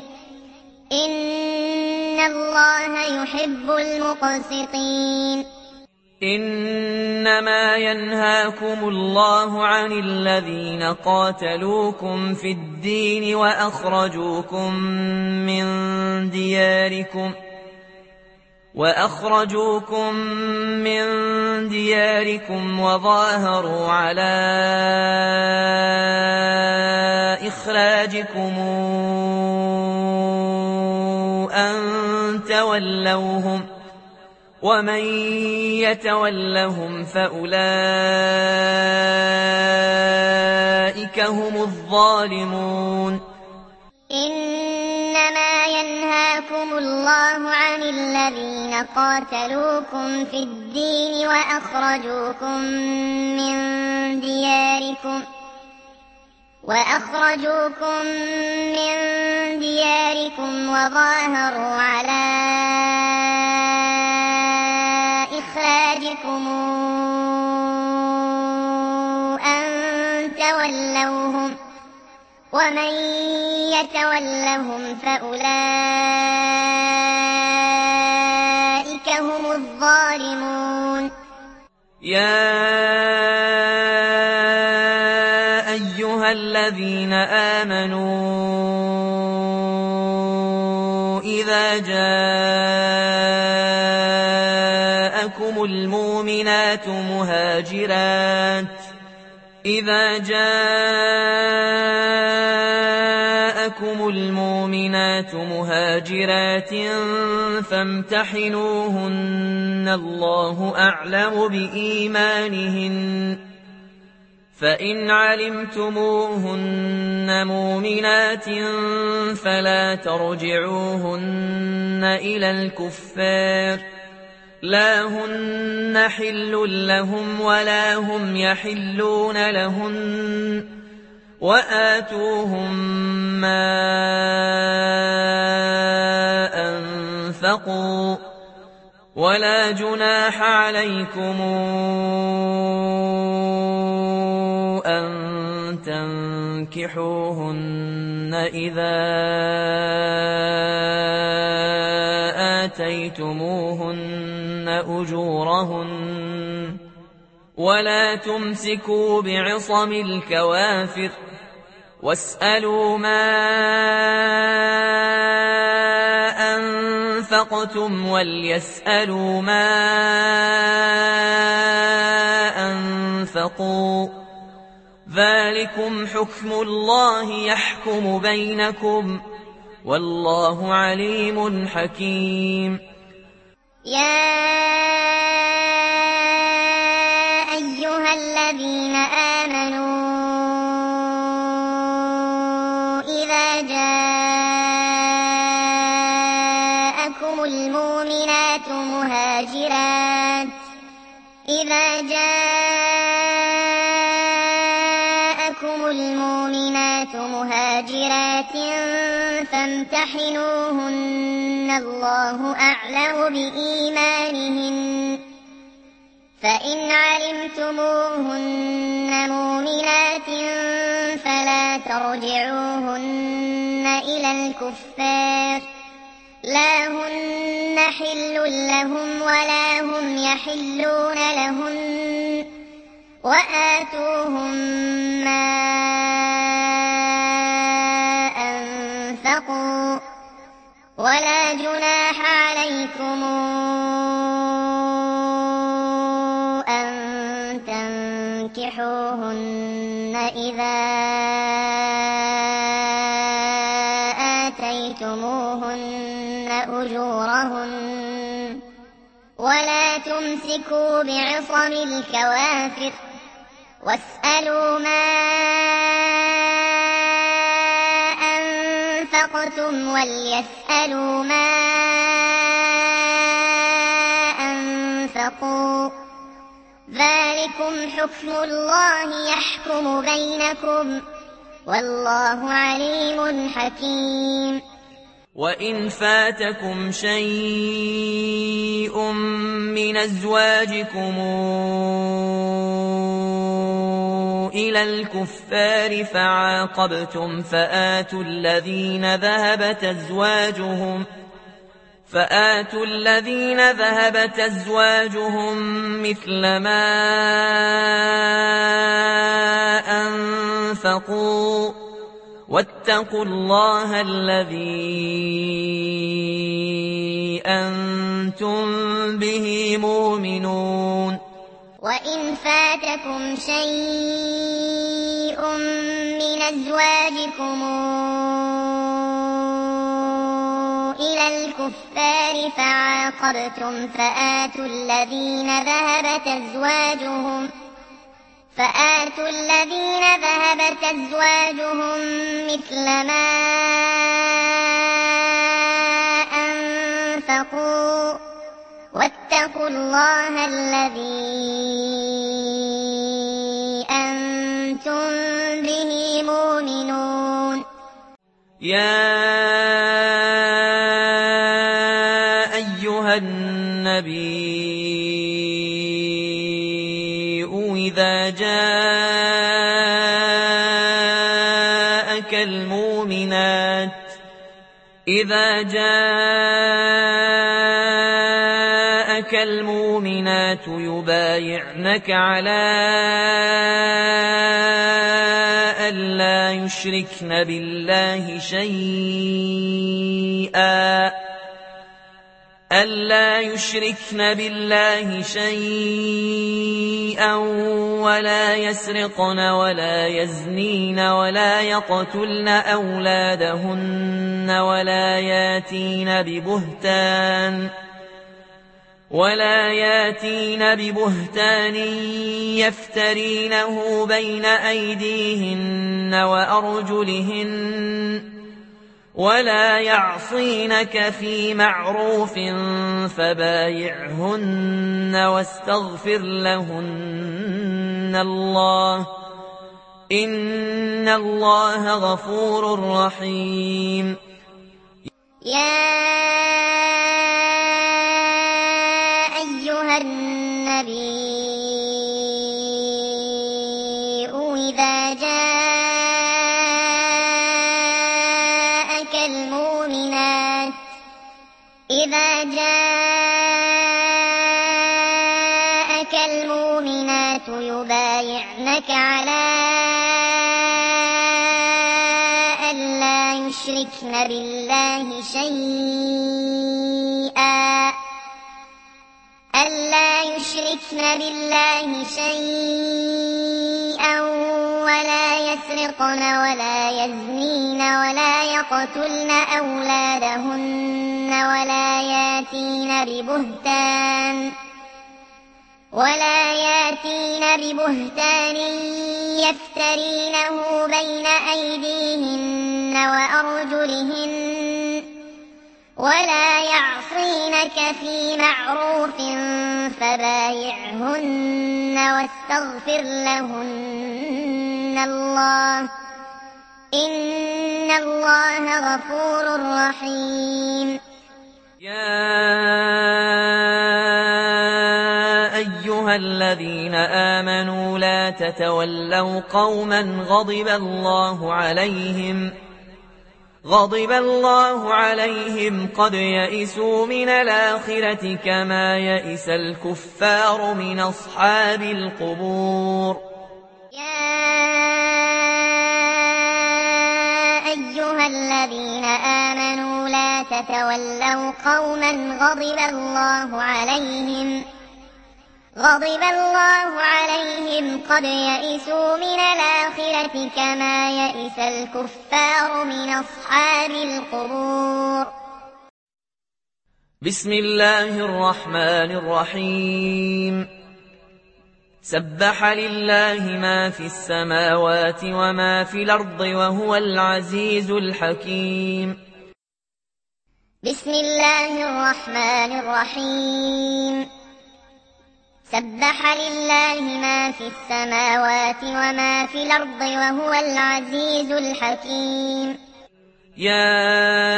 إن الله يحب المقسطين إنما ينهاكم الله عن الذين قاتلوكم في الدين وأخرجوكم من دياركم وظاهروا على إخراجكم أن تولوهم ومن يتولهم فأولئك هم الظالمون إنما ينهاكم الله عن الذين قاتلوكم في الدين وأخرجوكم من دياركم وظاهروا على إخراجكم أن تولوهم ومن يتولهم فأولئك هم الظالمون يا أيها الذين آمنوا إذا جاءكم المؤمنات مهاجرات فامتحنوهن الله أعلم بإيمانهن فإن علمتموهن مؤمنات فلا ترجعوهن إلى الكفار لا هن حل لهم ولا هم يحلون لهن وآتوهم ما أنفقوا ولا جناح عليكم أن تنكحوهن إذا آتيتموهن أجورهن ولا تمسكوا بعصم الكوافر واسألوا ما أنفقتم وليسألوا ما أنفقوا ذلكم حكم الله يحكم بينكم والله عليم حكيم يا أيها الذين آمنوا إذا جاءكم المؤمنات مهاجرات فامتحنوهن الله أعلم بإيمانهن فإن علمتموهن مؤمنات فلا ترجعوهن إلى الكفار لا هن حل لهم ولا هم يحلون لهن وآتوهم ما أنفقوا ولا جناح عليكم أن تنكحوهن إذا آتيتموهن أجورهن ولا تمسكوا بعصم الكوافر واسألوا ما أنفقتم وليسألوا ما أنفقوا ذلكم حكم الله يحكم بينكم والله عليم حكيم وإن فاتكم شيء من أزواجكم إلى الكفار فعاقبتم فآتوا الذين ذهبت أزواجهم مثل ما أنفقوا واتقوا الله الذي أنتم به مؤمنون وإن فاتكم شيء من أزواجكم إلى الكفار فعاقبتم فآتوا الذين ذهبت أزواجهم مثل ما أنفقوا واتقوا الله الذي أنتم به مؤمنون يا أيها النبي إذا جاءك إذا جاءك المؤمنات يبايعنك على ألا يشركن بالله شيئا ولا يسرقن ولا يزنين ولا يقتلن أولادهن ولا ياتين ببهتان يفترينه بين أيديهن وأرجلهن ولا يعصينك في معروف فبايعهن واستغفر لهن الله إن الله غفور رحيم. يا أيها النبي إذا جاءك المؤمنات يبايعنك على ألا يشركن بالله شيئا ولا يسرقن ولا يزنين ولا يقتلن أولادهن ولا ياتين ببهتان يفترينه بين أيديهن وأرجلهن ولا يعصينك في معروف فبايعهن واستغفر لهن الله إن الله غفور رحيم. يا أيها الذين آمنوا لا تتولوا قوما غضب الله عليهم قد يئسوا من الآخرة كما يئس الكفار من أصحاب القبور. يا أيها الذين آمنوا لا تتولوا قوما غضب الله عليهم قد يئسوا من الآخرة كما يئس الكفار من أصحاب القبور. بسم الله الرحمن الرحيم. سبح لله ما في السماوات وما في الأرض وهو العزيز الحكيم. بسم الله الرحمن الرحيم. سبح لله ما في السماوات وما في الأرض وهو العزيز الحكيم. يا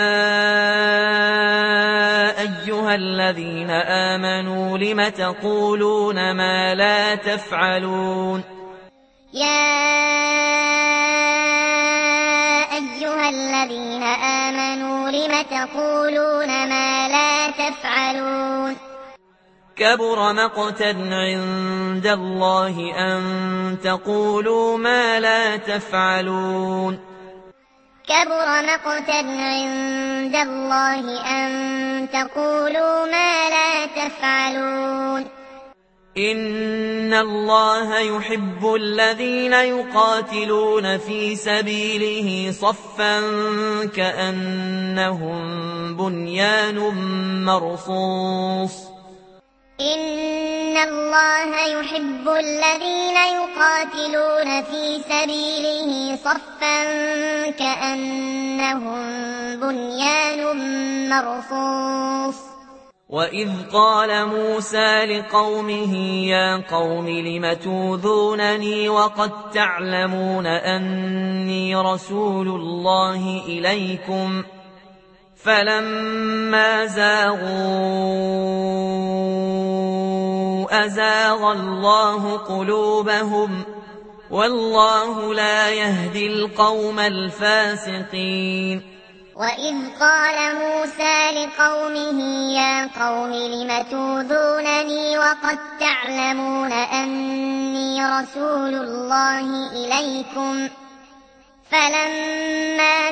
أيها الذين آمنوا لم تقولون ما لا تفعلون. يا أيها الذين آمنوا لم تقولون ما لا تفعلون. كبر مقتا عند الله أن تقولوا ما لا تفعلون. كبر مقتا عند الله أن تقولوا ما لا تفعلون. إن الله يحب الذين يقاتلون في سبيله صفا كأنهم بنيان مرصوص. إن الله يحب الذين يقاتلون في سبيله صفا كأنهم بنيان مرصوص. وإذ قال موسى لقومه يا قوم لم توذونني وقد تعلمون أني رسول الله إليكم فلما زاغوا أزاغ الله قلوبهم والله لا يهدي القوم الفاسقين. وإذ قال موسى لقومه يا قوم لم توذونني وقد تعلمون أني رسول الله إليكم فلما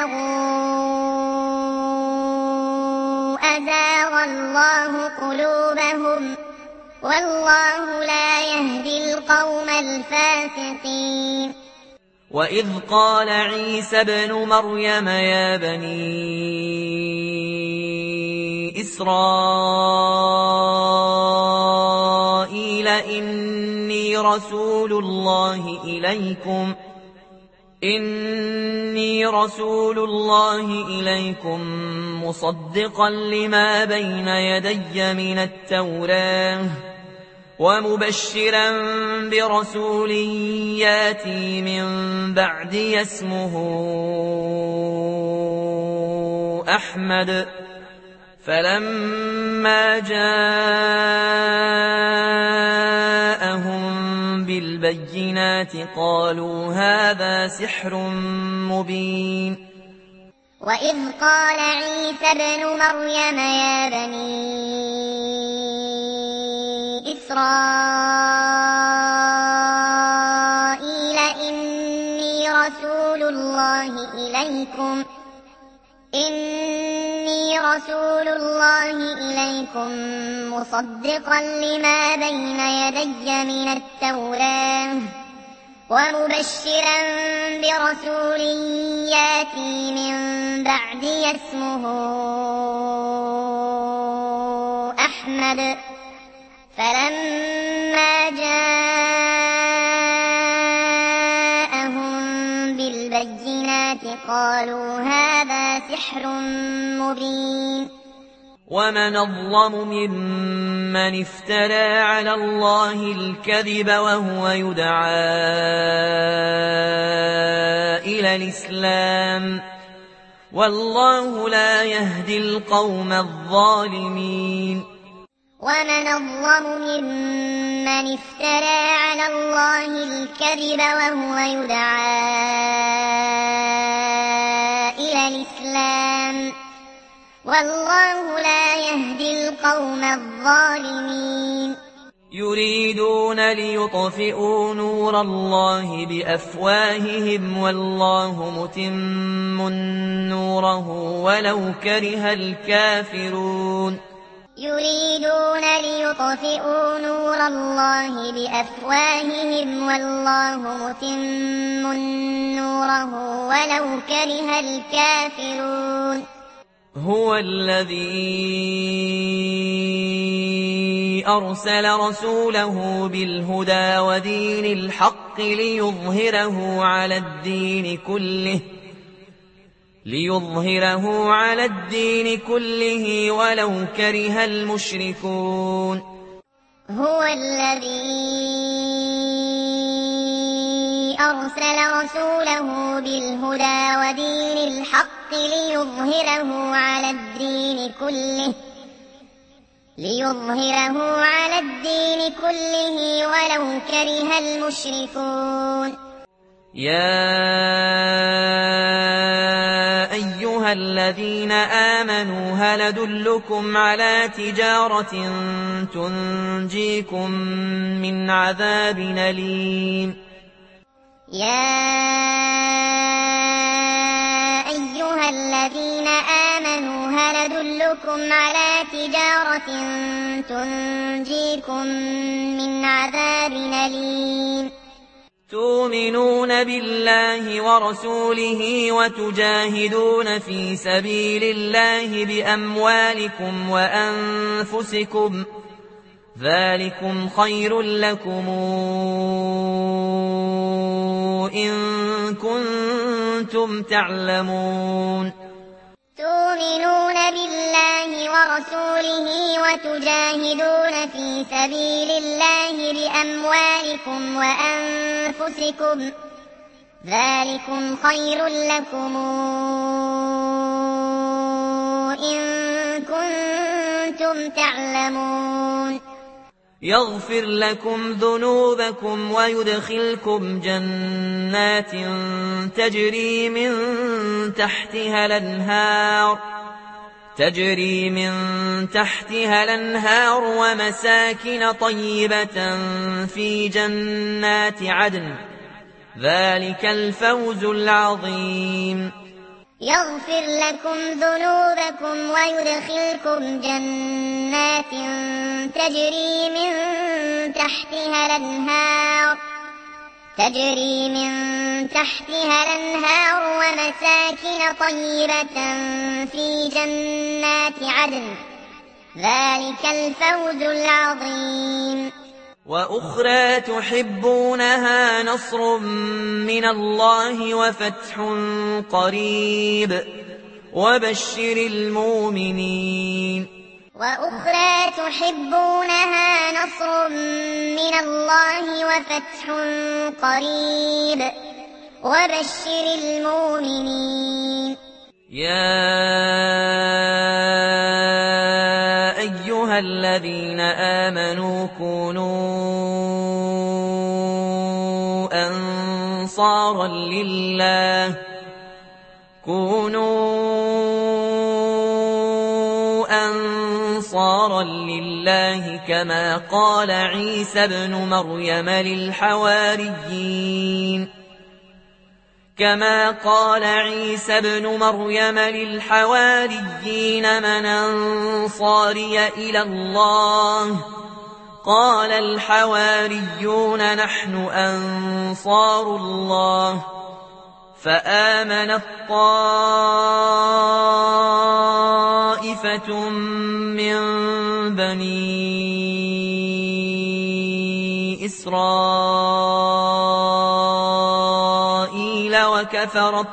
زاغوا أزاغ الله قلوبهم والله لا يهدي القوم الفاسقين وإذ قال عيسى ابن مريم يا بني إسرائيل إني رسول الله إليكم مصدقا لما بين يدي من التوراة ومبشرا برسول ياتي من بعدي اسمه أحمد فلما جاءهم بالبينات قالوا هذا سحر مبين وإذ قال عيسى ابن مريم يا بني إسرائيل إني رسول الله إليكم مصدقا لما بين يدي من التوراة ومبشرا برسول ياتي من بعدي اسمه أحمد فلما جاءهم بالبينات قالوا هذا سحر مبين ومن أظلم ممن افترى على الله الكذب وهو يدعى إلى الإسلام والله لا يهدي القوم الظالمين ومن أظلم ممن افترى على الله الكذب وهو يدعى إلى الإسلام والله لا يهدي القوم الظالمين يريدون ليطفئوا نور الله بأفواههم والله متم نوره ولو كره الكافرون يريدون ليطفئوا نور الله بأفواههم والله متم نوره ولو كره الكافرون هو الذي أرسل رسوله بالهدى ودين الحق ليظهره على الدين كله ولو كره المشركون هو الذي أرسل رسوله بالهدى ودين الحق ليظهره على الدين كله ولو كره المشركون يا أيها الذين آمنوا هل أدلكم على تجارة تنجيكم من عذاب أليم يا أيها الذين آمنوا هل أدلكم على تجارة تنجيكم من عذاب أليم تؤمنون بالله ورسوله وتجاهدون في سبيل الله بأموالكم وأنفسكم ذلكم خير لكم إن كنتم تعلمون تؤمنون بالله ورسوله وتجاهدون في سبيل الله بأموالكم وأنفسكم ذلكم خير لكم إن كنتم تعلمون يغفر لكم ذنوبكم ويدخلكم جنات تجري من تحتها الأنهار ومساكن طيبة في جنات عدن ذلك الفوز العظيم. يغفر لكم ذنوبكم ويدخلكم جنات تجري من تحتها الأنهار ومساكن طيبة في جنات عدن ذلك الفوز العظيم. وأخرى تحبونها نصر من الله وفتح قريب وبشر المؤمنين. وأخرى تحبونها نصر من الله وفتح قريب وبشر المؤمنين. يا أيها الذين آمنوا كونوا أنصارا لله كما قال عيسى ابن مريم للحواريين من أنصاري إلى الله قال الحواريون نحن أنصار الله فآمنت طائفة من بني إسرائيل وكفرت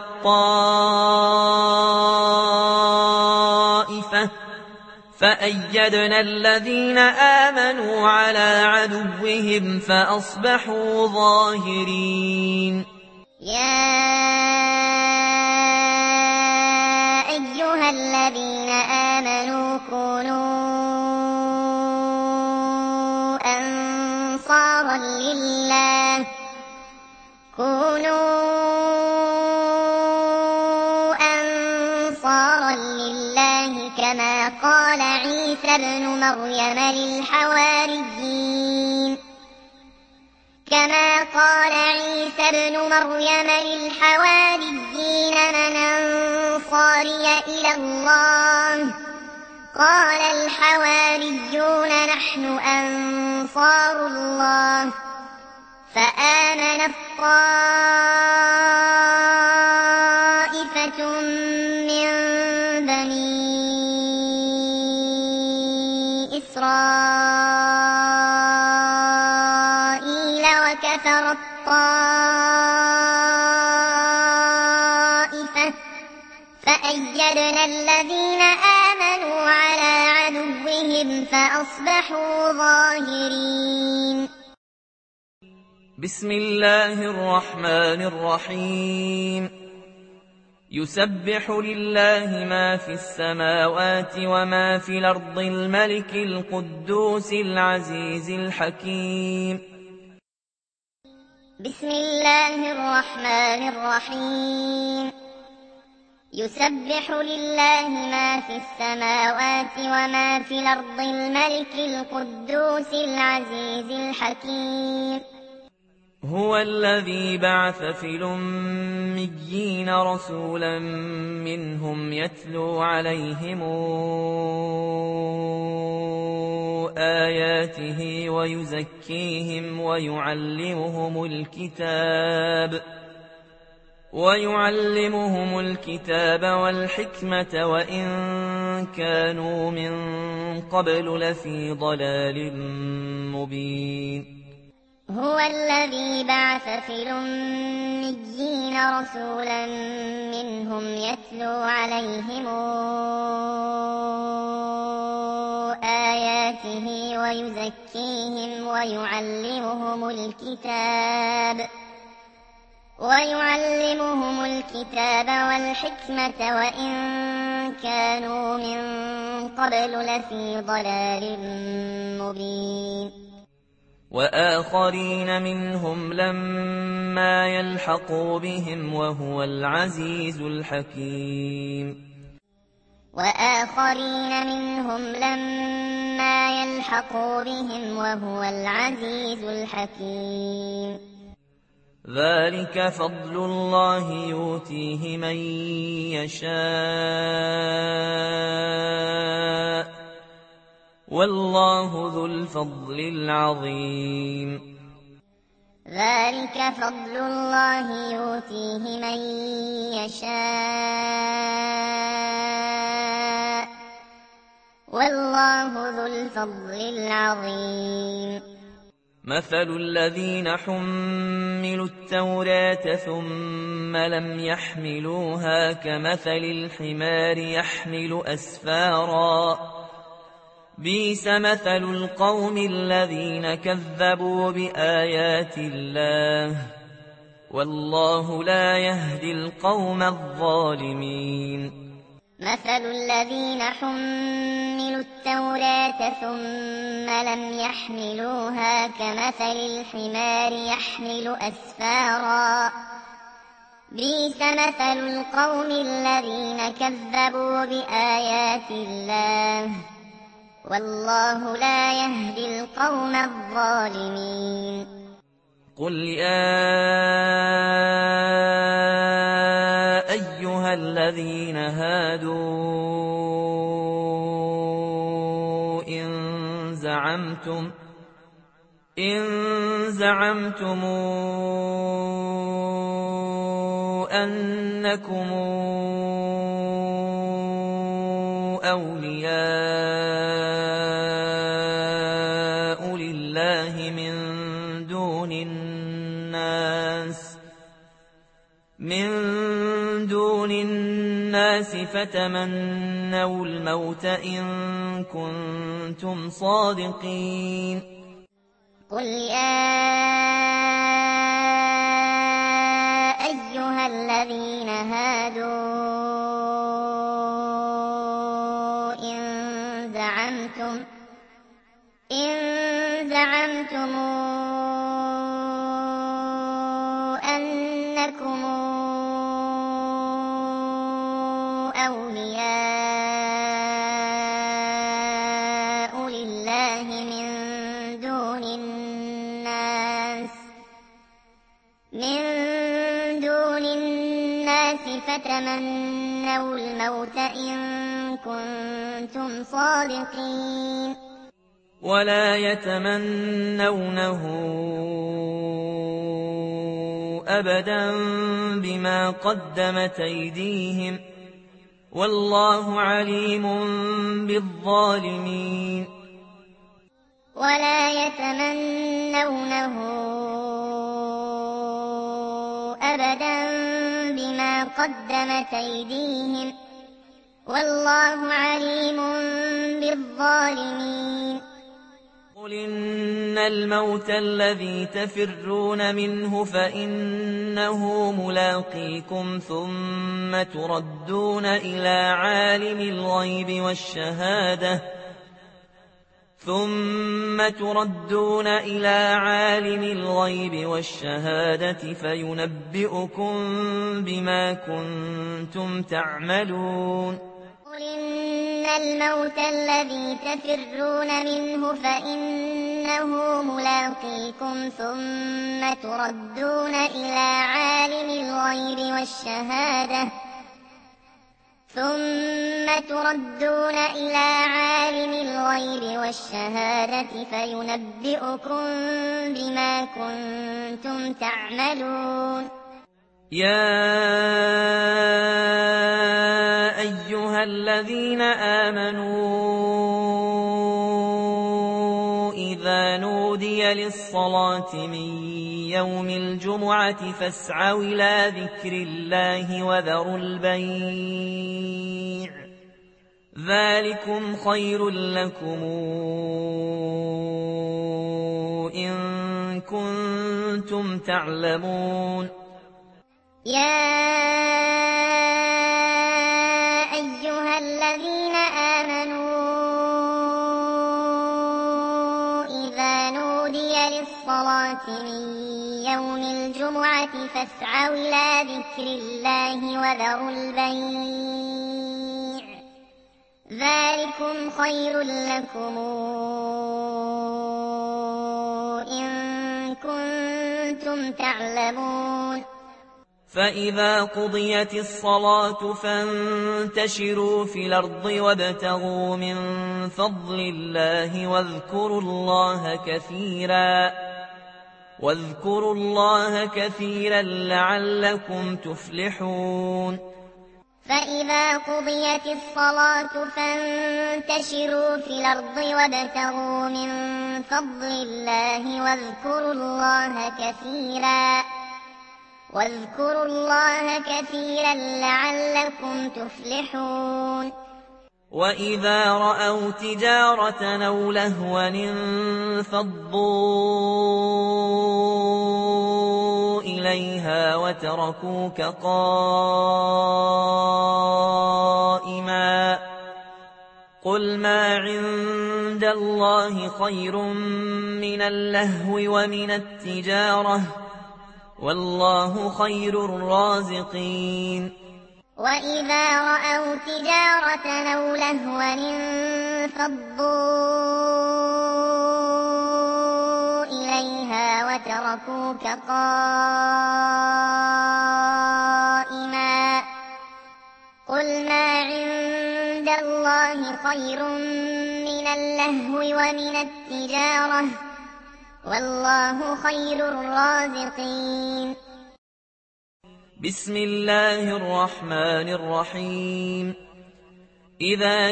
طائفة فأيدنا الذين آمنوا على عدوهم فأصبحوا ظاهرين. يا أيها الذين آمنوا كونوا أنصارا لله كما قال عيسى ابن مريم للحواريين من أنصاري إلى الله قال الحواريون نحن أنصار الله فآمنت طائفة من بني إسرائيل وكفرت طائفة فأيدنا الذين آمنوا على عدوهم فأصبحوا ظاهرين. بسم الله الرحمن الرحيم. يسبح لله ما في السماوات وما في الأرض الملك القدوس العزيز الحكيم. بسم الله الرحمن الرحيم. يسبح لله ما في السماوات وما في الأرض الملك القدوس العزيز الحكيم. هو الذي بعث في الأميين رسولا منهم يتلو عليهم آياته ويزكيهم ويعلمهم الكتاب والحكمة وإن كانوا من قبل لفي ضلال مبين. هو الذي بعث في الأميين رسولا منهم يتلو عليهم آياته ويزكيهم ويعلمهم الكتاب والحكمة وإن كانوا من قبل لفي ضلال مبين. وآخرين منهم لما يلحقوا بهم وهو العزيز الحكيم وآخرين منهم لما يلحقوا بهم وهو العزيز الحكيم ذلك فضل الله يؤتيه من يشاء والله ذو الفضل العظيم ذلك فضل الله يؤتيه من يشاء والله ذو الفضل العظيم مثل الذين حملوا التوراة ثم لم يحملوها كمثل الحمار يحمل أسفارا بئس مثل القوم الذين كذبوا بآيات الله والله لا يهدي القوم الظالمين مثل الذين حملوا التوراة ثم لم يحملوها كمثل الحمار يحمل أسفارا بئس مثل القوم الذين كذبوا بآيات الله والله لا يهدي القوم الظالمين قل يا أيها الذين هادوا إن زعمتم أنكم أولياء لله من دون الناس فتمنوا الموت إن كنتم صادقين قل يا أيها الذين هادوا إن زعمتم أنكم أولياء لله من دون الناس فتمنوا الموت إن كنتم صادقين ولا يتمنونه أبدا بما قدمت أيديهم والله عليم بالظالمين ولا يتمنونه أبدا بما قدمت أيديهم والله عليم بالظالمين قل إن الموت الذي تفرون منه فإنه ملاقيكم ثم تردون إلى عالم الغيب والشهادة فينبئكم بما كنتم تعملون قل إن الموت الذي تفرون منه فإنه ملاقيكم ثم تردون إلى عالم الغيب والشهادة فينبئكم بما كنتم تعملون يا أيها الذين آمنوا إذا نودي للصلاة من يوم الجمعة فاسعوا إلى ذكر الله وذروا البيع ذلكم خير لكم إن كنتم تعلمون يا أيها الذين آمنوا إذا نودي للصلاة من يوم الجمعة فاسعوا إلى ذكر الله وذروا البيع ذلكم خير لكم إن كنتم تعلمون فإذا قضيت الصلاة فانتشروا في الأرض وابتغوا من فضل الله واذكروا الله كثيرا لعلكم تفلحون فإذا قضيت الصلاة فانتشروا في الأرض وابتغوا من فضل الله واذكروا الله كثيرا لعلكم تفلحون وإذا رأوا تجارة أو لهوا انفضوا إليها وتركوك قائما قل ما عند الله خير من اللهو ومن التجارة والله خير الرازقين وإذا رأوا تجارة أو لهوا انفضوا إليها وتركوك قائما قل ما عند الله خير من اللهو ومن التجارة والله خير الرازقين بسم الله الرحمن الرحيم إذا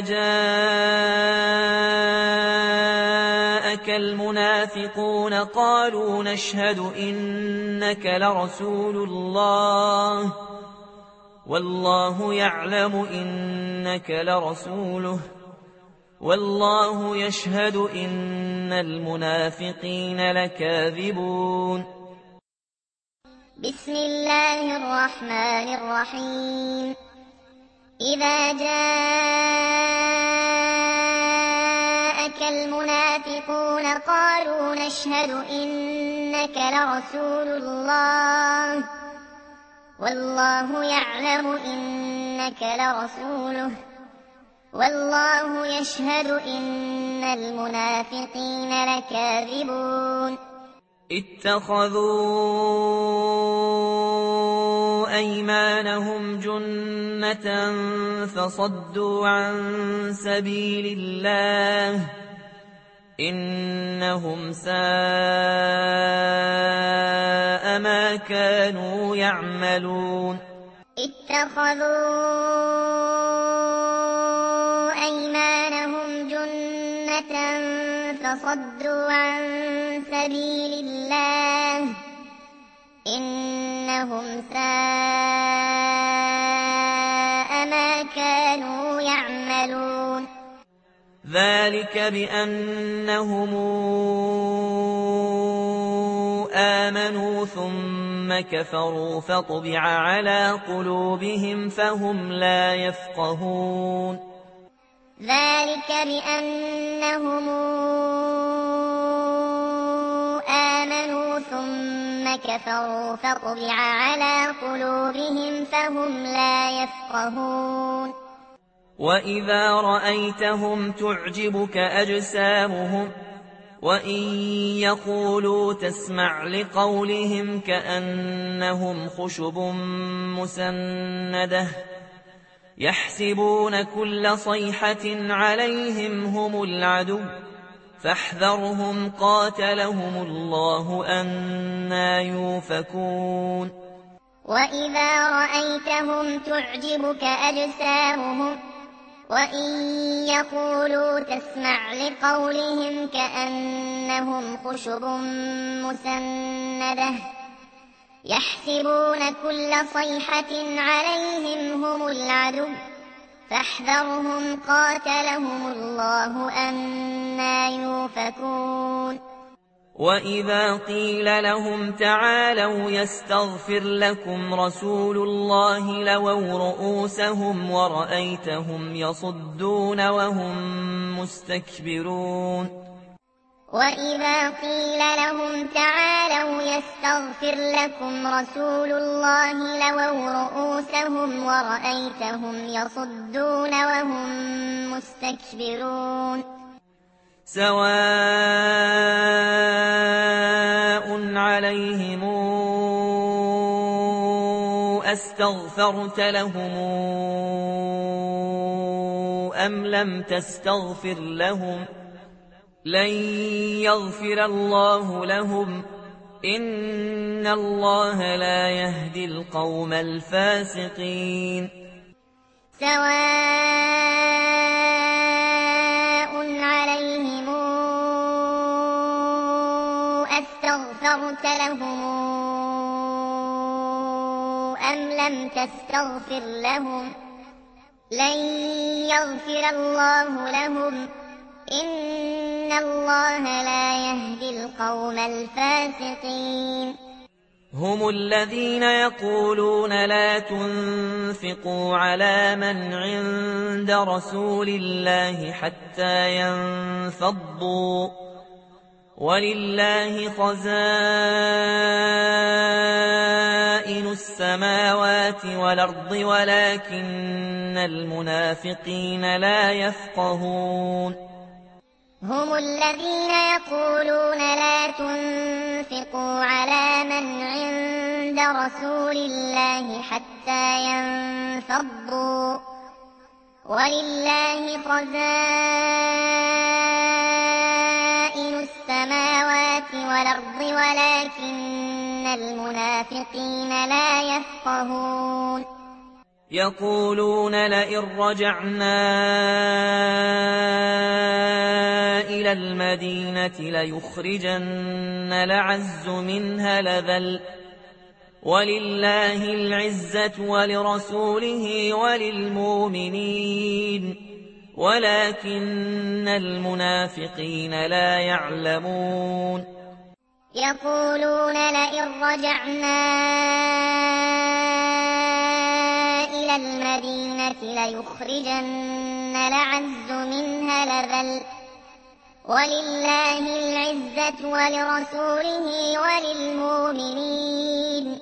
جاءك المنافقون قالوا نشهد إنك لرسول الله والله يعلم إنك لرسوله والله يشهد إن المنافقين لكاذبون بسم الله الرحمن الرحيم إذا جاءك المنافقون قالوا نشهد إنك لرسول الله والله يعلم إنك لرسوله والله يشهد إن المنافقين لكاذبون اتخذوا أيمانهم جنة فصدوا عن سبيل الله إنهم ساء ما كانوا يعملون اتخذوا أيمانهم جنة فصدوا عن سبيل الله إنهم ساء ما كانوا يعملون ذلك بأنهم آمنوا ثم كفروا فطبع على قلوبهم فهم لا يفقهون ذلك بأنهم آمنوا ثم كفروا فطبع على قلوبهم فهم لا يفقهون وإذا رأيتهم تعجبك أجسامهم وإن يقولوا تسمع لقولهم كأنهم خشب مسندة يحسبون كل صيحة عليهم هم العدو فاحذرهم قاتلهم الله أنى يؤفكون وإذا رأيتهم تعجبك أجسامهم وإن يقولوا تسمع لقولهم كأنهم خشب مسندة يحسبون كل صيحة عليهم هم العدو فاحذرهم قاتلهم الله أنى يؤفكون وإذا قيل لهم تعالوا يستغفر لكم رسول الله لووا رؤوسهم ورأيتهم يصدون وهم مستكبرون وإذا قيل لهم تعالوا يستغفر لكم رسول الله لووا رؤوسهم ورأيتهم يصدون وهم مستكبرون سواء عليهم أستغفرت لهم أم لم تستغفر لهم لن يغفر الله لهم إن الله لا يهدي القوم الفاسقين سواء عليهم أستغفرت لهم أم لم تستغفر لهم لن يغفر الله لهم إن الله لا يهدي القوم الفاسقين هم الذين يقولون لا تنفقوا على من عند رسول الله حتى ينفضوا ولله خزائن السماوات والأرض ولكن المنافقين لا يفقهون هم الذين يقولون لا تنفقوا على من عند رسول الله حتى ينفضوا ولله خزائن السماوات والأرض ولكن المنافقين لا يفقهون يقولون لئن رجعنا إلى المدينة ليخرجن الأعز منها الأذل ولله العزة ولرسوله وللمؤمنين ولكن المنافقين لا يعلمون يقولون لئن رجعنا إلى المدينة ليخرجن الأعز منها الأذل ولله العزة ولرسوله وللمؤمنين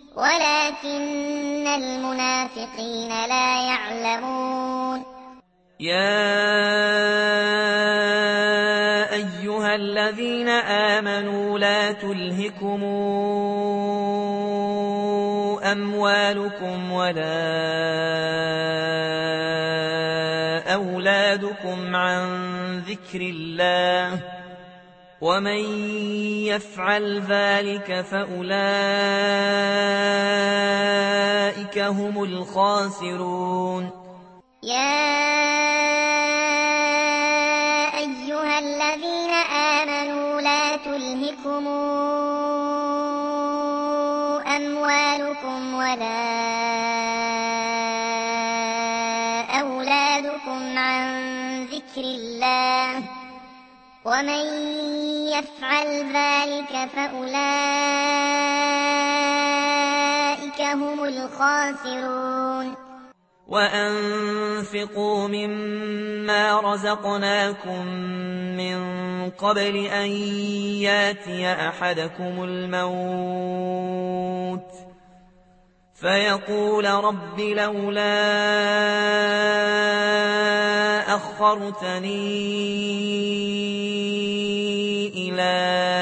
ولكن المنافقين لا يعلمون يا أيها الذين آمنوا لا تلهكم أموالكم ولا أولادكم عن ذكر الله ومن يفعل ذلك فأولئك هم الخاسرون يا أيها الذين آمنوا لا تلهكم أموالكم ولا أولادكم عن ذكر الله ومن يفعل ذلك فأولئك هم الخاسرون وأنفقوا مما رزقناكم من قبل أن ياتي أحدكم الموت فيقول رب لولا أخرتني إلى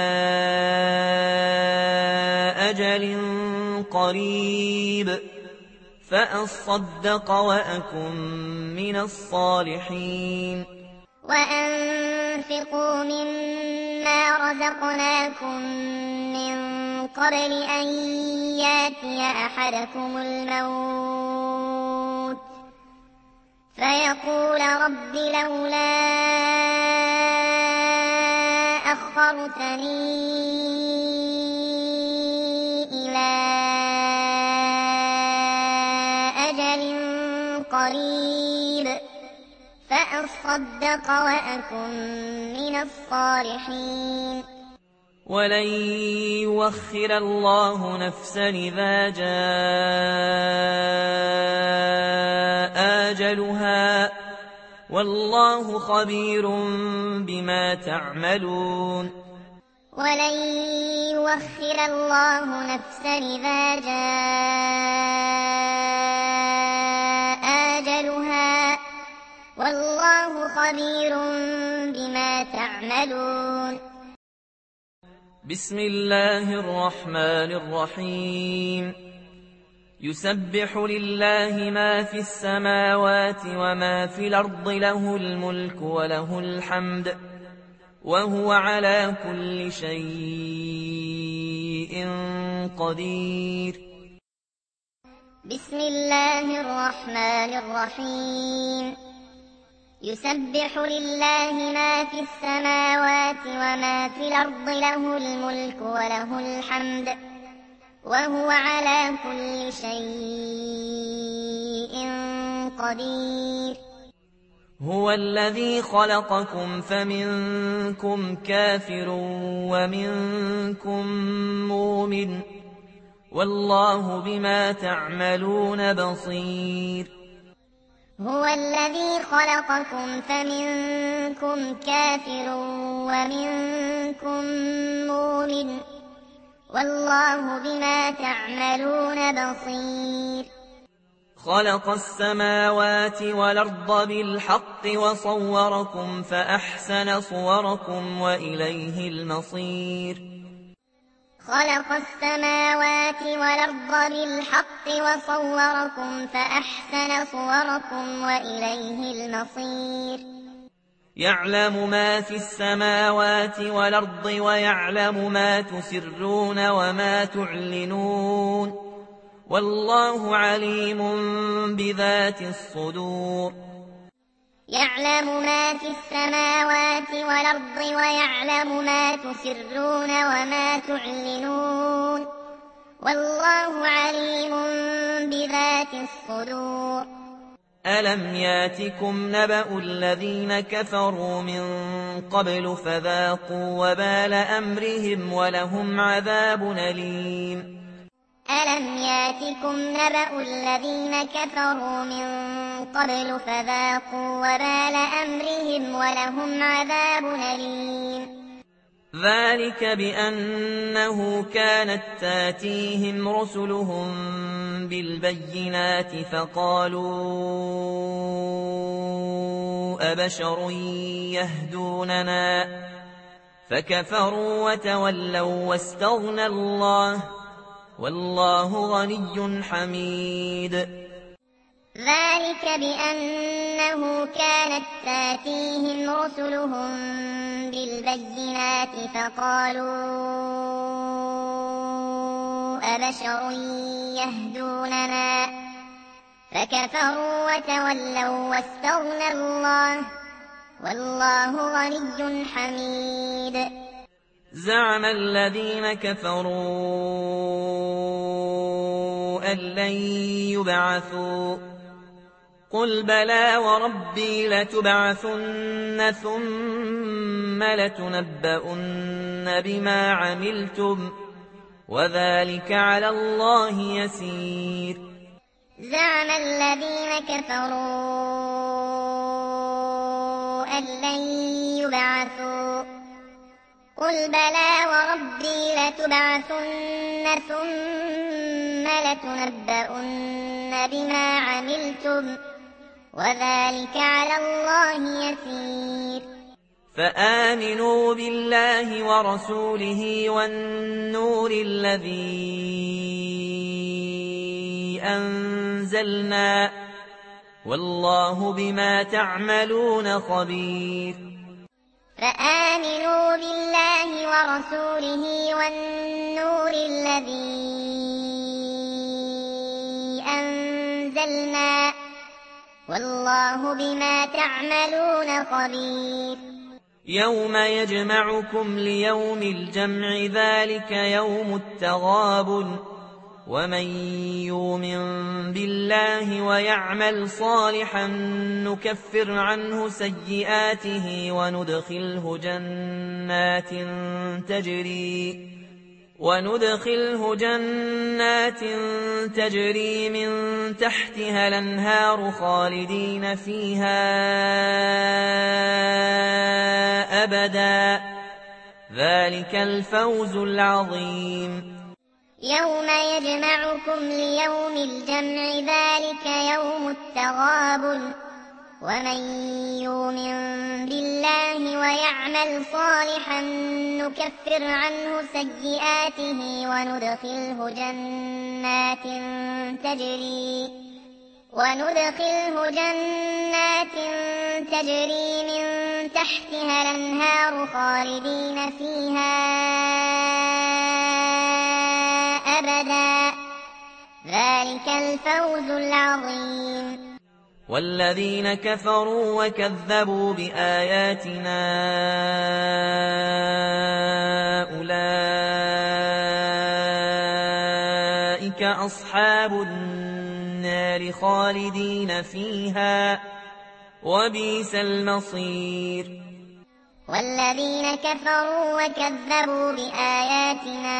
أجل قريب فأصدق وأكن من الصالحين وأنفقوا مما رزقناكم من قبل أن ياتي أحدكم الموت فيقول رب لولا أخرتني إلى أجل قريب فأصدق وأكن من الصالحين ولن يؤخر الله نفسا إذا جاء أجلها والله خبير بما تعملون ولن يؤخر الله نفسا إذا جاء أجلها والله خبير بما تعملون بسم الله الرحمن الرحيم يسبح لله ما في السماوات وما في الأرض له الملك وله الحمد وهو على كل شيء قدير بسم الله الرحمن الرحيم يسبح لله ما في السماوات وما في الأرض له الملك وله الحمد وهو على كل شيء قدير هو الذي خلقكم فمنكم كافر ومنكم مؤمن والله بما تعملون بصير هو الذي خلقكم فمنكم كافر ومنكم مؤمن والله بما تعملون بصير خلق السماوات والأرض بالحق وصوركم فأحسن صوركم وإليه المصير خلق السماوات والأرض بالحق وصوركم فأحسن صوركم وإليه المصير يعلم ما في السماوات والأرض ويعلم ما تسرون وما تعلنون والله عليم بذات الصدور يعلم ما في السماوات والأرض ويعلم ما تسرون وما تعلنون والله عليم بذات الصدور ألم ياتكم نبأ الذين كفروا من قبل فذاقوا وبال أمرهم ولهم عذاب أليم ألم ياتكم نبأ الذين كفروا من قبل فذاقوا وبال أمرهم ولهم عذاب أليم ذلك بأنه كانت تاتيهم رسلهم بالبينات فقالوا أبشر يهدوننا فكفروا وتولوا واستغنى الله والله غني حميد ذلك بأنه كانت تاتيهم رسلهم بالبينات فقالوا أبشر يهدوننا فكفروا وتولوا واستغنى الله والله غني حميد زعم الذين كفروا أن لن يبعثوا قل بلى وربي لتبعثن ثم لتنبؤن بما عملتم وذلك على الله يسير زعم الذين كفروا أن لن يبعثوا قل بلى وربي لتبعثن ثم لتنبؤن بما عملتم وذلك على الله يسير فآمنوا بالله ورسوله والنور الذي أنزلنا والله بما تعملون خبير فآمنوا بالله ورسوله والنور الذي أنزلنا والله بما تعملون خبير يوم يجمعكم ليوم الجمع ذلك يوم التغابن ومن يؤمن بالله ويعمل صالحا نكفر عنه سيئاته وندخله جنات تجري من تحتها الأنهار خالدين فيها أبدا ذلك الفوز العظيم يوم يجمعكم ليوم الجمع ذلك يوم التغابن ومن يؤمن بالله ويعمل صالحا نكفر عنه سيئاته وندخله جنات تجري من تحتها الأنهار خالدين فيها أبدا ذلك الفوز العظيم والذين كفروا وكذبوا بآياتنا أولئك أصحاب النار خالدين فيها وبئس المصير والذين كفروا وكذبوا بآياتنا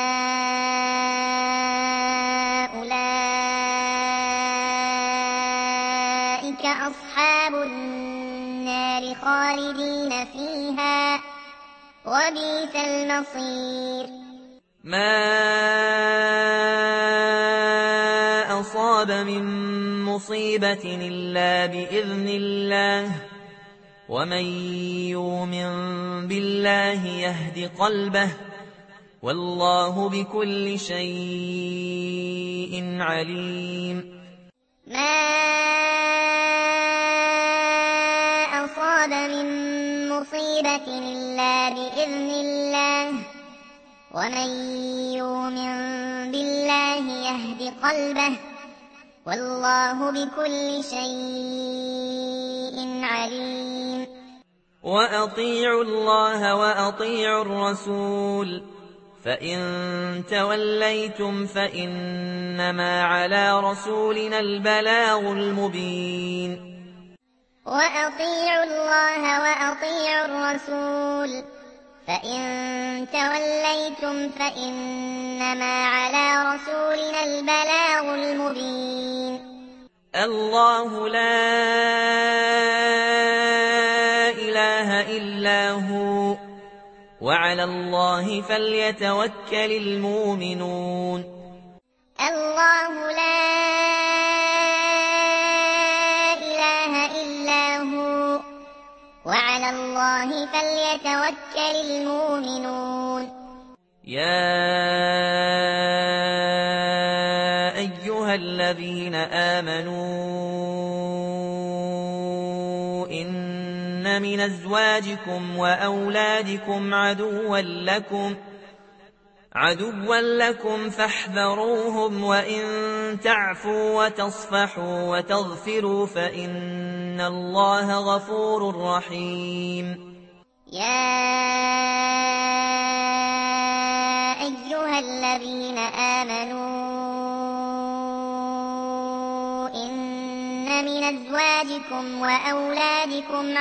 أولئك أصحاب النار خالدين فيها وبئس المصير ما أصاب من مصيبة إلا بإذن الله ومن يؤمن بالله يهد قلبه والله بكل شيء عليم ما أصاب من مصيبة إلا بإذن الله ومن يؤمن بالله يهد قلبه والله بكل شيء عليم وأطيعوا الله وأطيعوا الرسول فإن توليتم فإنما على رسولنا البلاغ المبين وأطيعوا الله وأطيعوا الرسول فإن توليتم فإنما على رسولنا البلاغ المبين الله لا إله إلا هو وعلى الله فليتوكل المؤمنون الله لا إله إلا هو وعلى الله فليتوكل المؤمنون يا أيها الذين آمنوا إن من أزواجكم وأولادكم عدوا لكم فاحذروهم وإن تعفوا وتصفحوا وتغفروا فإن الله غفور رحيم يا أيها الذين آمنوا إن من أزواجكم وأولادكم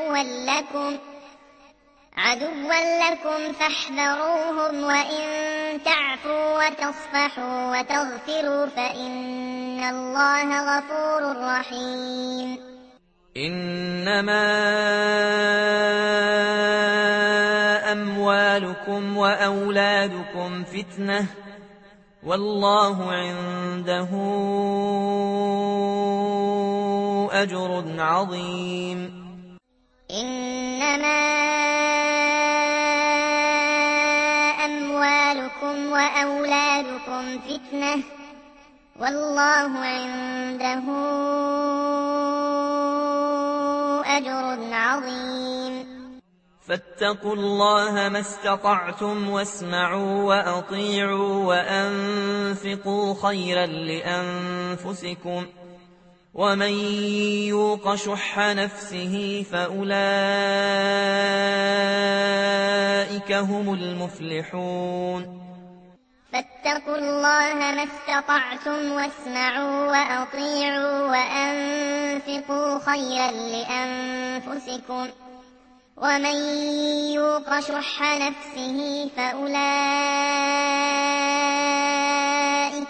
عدوا لكم فاحذروهم وإن تعفوا وتصفحوا وتغفروا فإن الله غفور رحيم إنما أموالكم وأولادكم فتنة والله عنده أجر عظيم إنما أموالكم وأولادكم فتنة والله عنده أجر عظيم فاتقوا الله ما استطعتم واسمعوا وأطيعوا وأنفقوا خيرا لأنفسكم ومن يوق شح نفسه فأولئك هم المفلحون فاتقوا الله ما استطعتم واسمعوا وأطيعوا وأنفقوا خيرا لأنفسكم ومن يوق شح نفسه فأولئك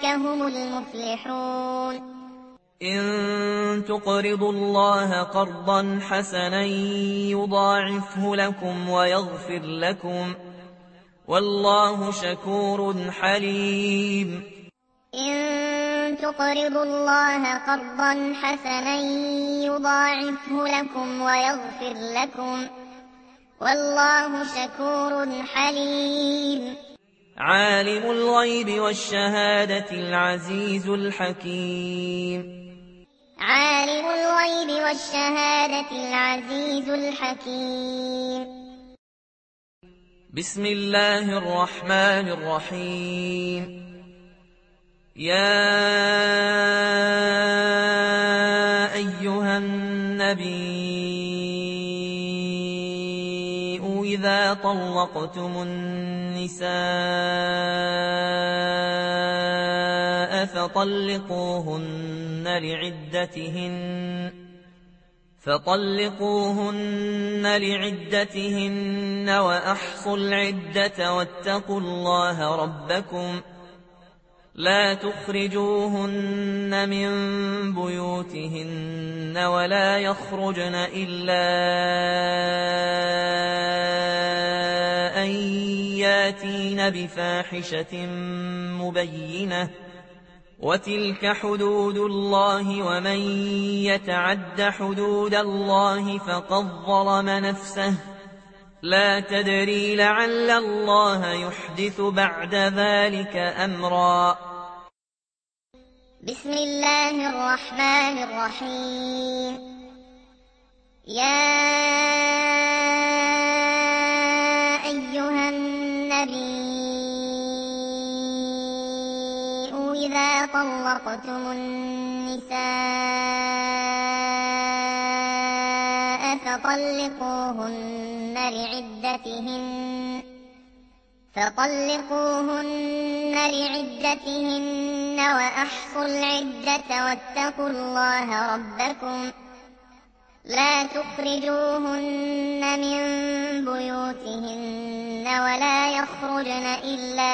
أولئك هم المفلحون إن تقرضوا الله قرضا حسنا يضاعفه لكم ويغفر لكم والله شكور حليم إن تقرضوا الله قرضا حسنا يضاعفه لكم ويغفر لكم والله شكور حليم عالم الغيب والشهادة العزيز الحكيم عالم الغيب والشهادة العزيز الحكيم بسم الله الرحمن الرحيم يا أيها النبي إذا طلقتم النساء فطلقوهن لعدتهن وأحصوا العدة واتقوا الله ربكم لا تخرجوهن من بيوتهن ولا يخرجن إلا أن ياتين بفاحشة مبينة وتلك حدود الله ومن يتعد حدود الله فقد ظلم نفسه لا تدري لعل الله يحدث بعد ذلك أمرا بسم الله الرحمن الرحيم يا أيها النبي إذا طلقتم النساء فطلقوهن لعدتهن وأحصوا العدة واتقوا الله ربكم لا تخرجوهن من بيوتهن ولا يخرجن إلا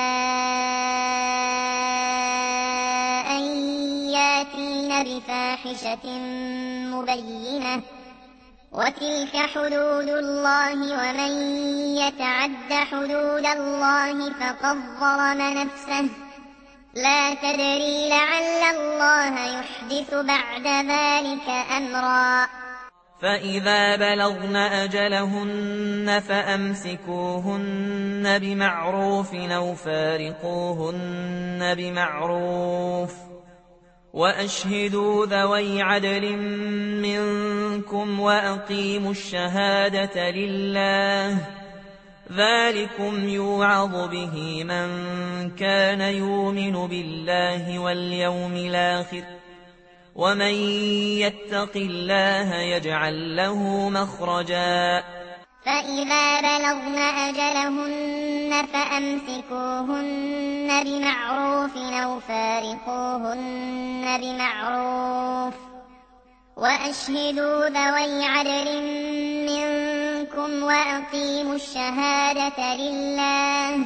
أن ياتين بفاحشة مبينة وتلك حدود الله ومن يتعد حدود الله فقد ظلم نفسه لا تدري لعل الله يحدث بعد ذلك أمرا فإذا بلغن أجلهن فأمسكوهن بمعروف أو فارقوهن بمعروف وأشهدوا ذوي عدل منكم وأقيموا الشهادة لله ذلكم يوعظ به من كان يؤمن بالله واليوم الآخر ومن يتق الله يجعل له مخرجا فإذا بلغن أجلهن فأمسكوهن بمعروف أو فارقوهن بمعروف وأشهدوا ذوي عدل منكم وأقيموا الشهادة لله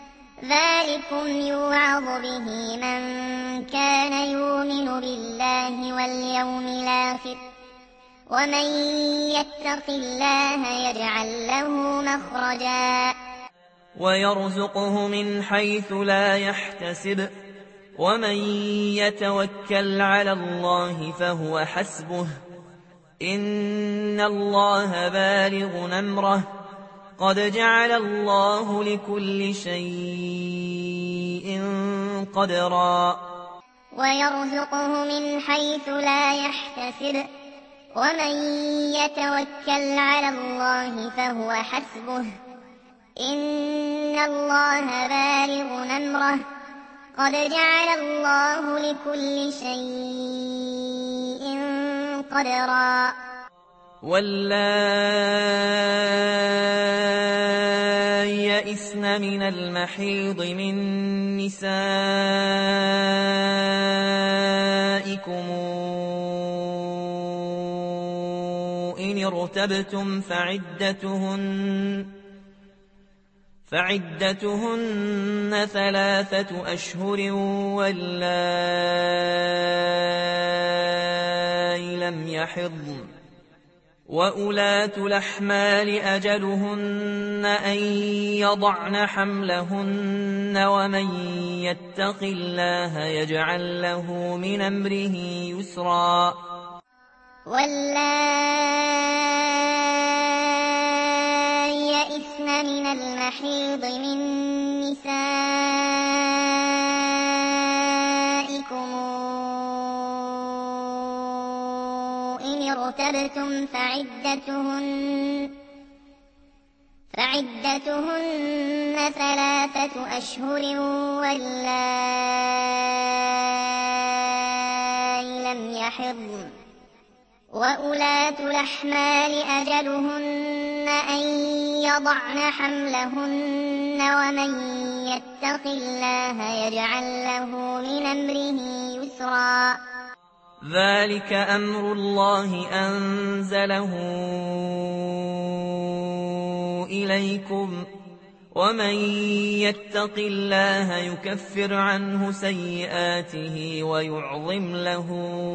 ذلكم يوعظ به من كان يؤمن بالله واليوم الآخر ومن يتق الله يجعل له مخرجا ويرزقه من حيث لا يحتسب ومن يتوكل على الله فهو حسبه إن الله بالغ أمره قد جعل الله لكل شيء قدرا ويرزقه من حيث لا يحتسب ومن يتوكل على الله فهو حسبه إن الله بالغ أمره قد جعل الله لكل شيء قدرا واللائي يئسن من المحيض من نسائكم إن ارتبتم فعدتهن 3 أشهر واللائي لم يحضن وأولاة الأحمال أجلهن أن يضعن حملهن ومن يتق الله يجعل له من أمره يسرا واللائي يئسن من المحيض من نسائكم إن ارتبتم فعدتهن 3 أشهر واللائي لم يحضن وأولاة الأحمال أجلهن أن يضعن حملهن ومن يتق الله يجعل له من أمره يسرا ذلك أمر الله أنزله إليكم ومن يتق الله يكفر عنه سيئاته ويعظم له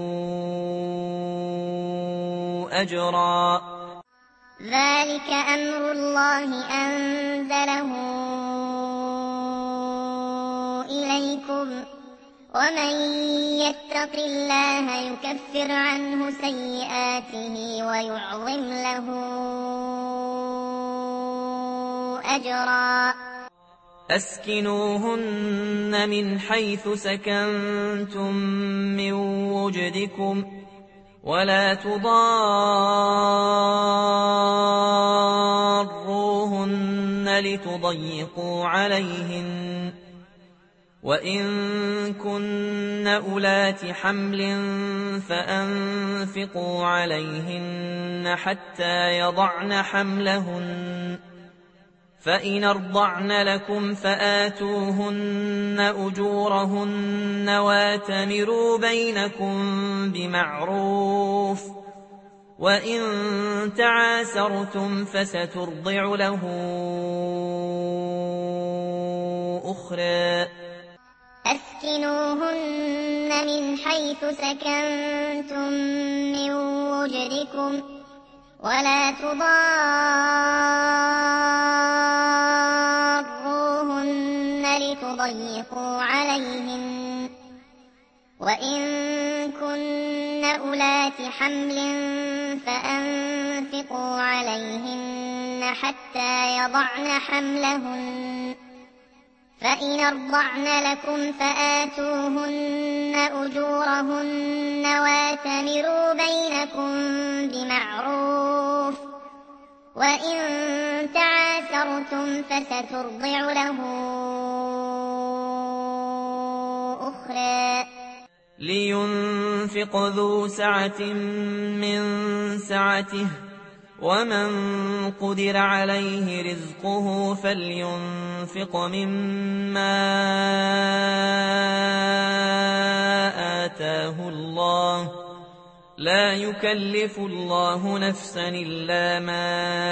أجرا ذلك أمر الله أنزله إليكم ومن يتق الله يكفر عنه سيئاته ويعظم له أجرا أسكنوهن من حيث سكنتم من وجدكم ولا تضاروهن لتضيقوا عليهن وإن كن أولات حمل فأنفقوا عليهن حتى يضعن حملهن فإن أرضعن لكم فآتوهن أجورهن واتمروا بينكم بمعروف وإن تعاسرتم فسترضع له أخرى أسكنوهن من حيث سكنتم من وجدكم ولا تضاروهن لتضيقوا عليهن وإن كن أولات حمل فأنفقوا عليهن حتى يضعن حملهن فإن أرضعن لكم فآتوهن أجورهن واتمروا بينكم بمعروف وإن تعاسرتم فسترضع له أخرى لينفق ذو سعة من سعته ومن قدر عليه رزقه فلينفق مما آتاه الله لا يكلف الله نفسا إلا ما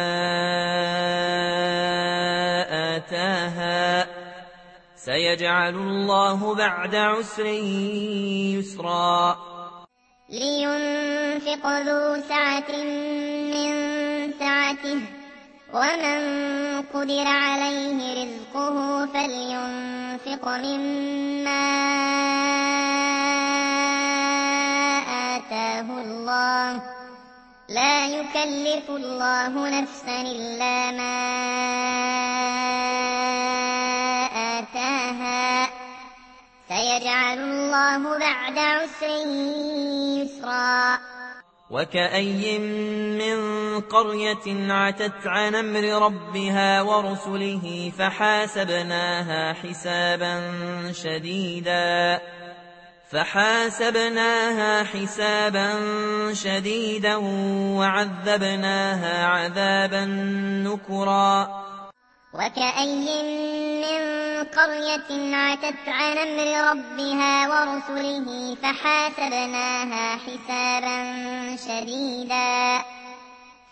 آتاها سيجعل الله بعد عسر يسرا لينفق ذو سعة من سعته ومن قدر عليه رزقه فلينفق مما آتاه الله لا يكلف الله نفسا إلا ما آتاها سيجعل الله بعد عسر يسرا وكأي من قرية عتت عن أمر ربها ورسله فحاسبناها حسابا شديدا وعذبناها عذابا نكرا وكأي من قرية عتت عن أمر ربها ورسله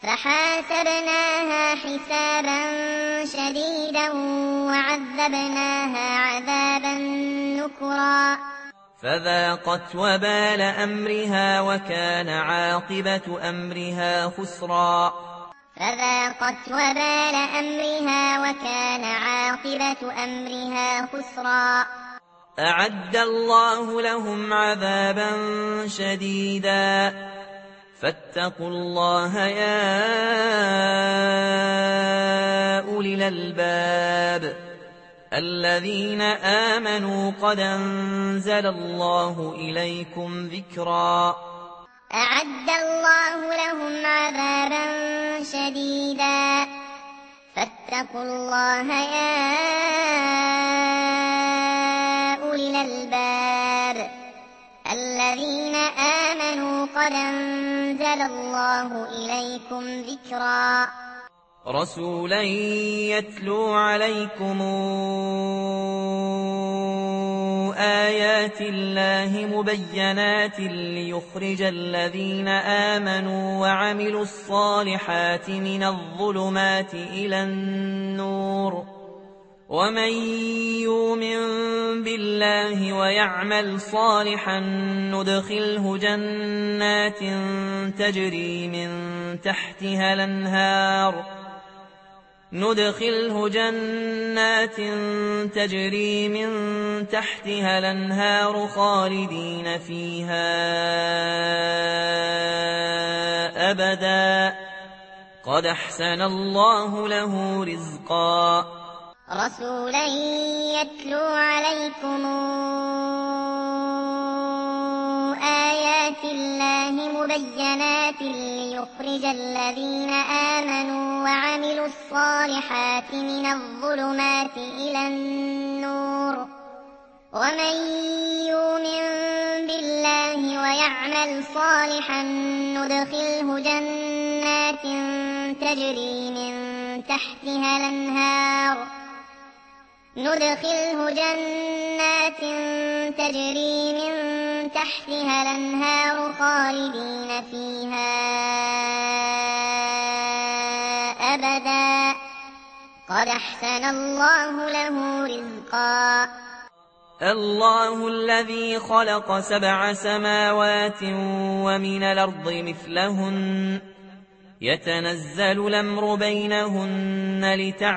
فحاسبناها حسابا شديدا وعذبناها عذابا نكرا فذاقت وبال أمرها وكان عاقبة أمرها خسرا فذاقت وبال أمرها وكان عاقبة أمرها خسرا أعد الله لهم عذابا شديدا فاتقوا الله يا أولي الألباب الذين آمنوا قد أنزل الله إليكم ذكرا أعد الله لهم عذابا شديدا فاتقوا الله يا أولي الألباب الذين آمنوا قد أنزل الله إليكم ذكرا رسولا يتلو عليكم آيات الله مبينات ليخرج الذين آمنوا وعملوا الصالحات من الظلمات إلى النور ومن يؤمن بالله ويعمل صالحا ندخله جنات تجري من تحتها الأنهار خالدين فيها أبدا قد أحسن الله له رزقا رسولا يتلو عليكم آيات الله مبينات ليخرج الذين آمنوا وعملوا الصالحات من الظلمات إلى النور ومن يؤمن بالله ويعمل صالحا ندخله جنات تجري من تحتها الأنهار خالدين فيها أبدا قد أحسن الله له رزقا الله الذي خلق 7 سماوات ومن الأرض مثلهن يتنزل الأمر بينهن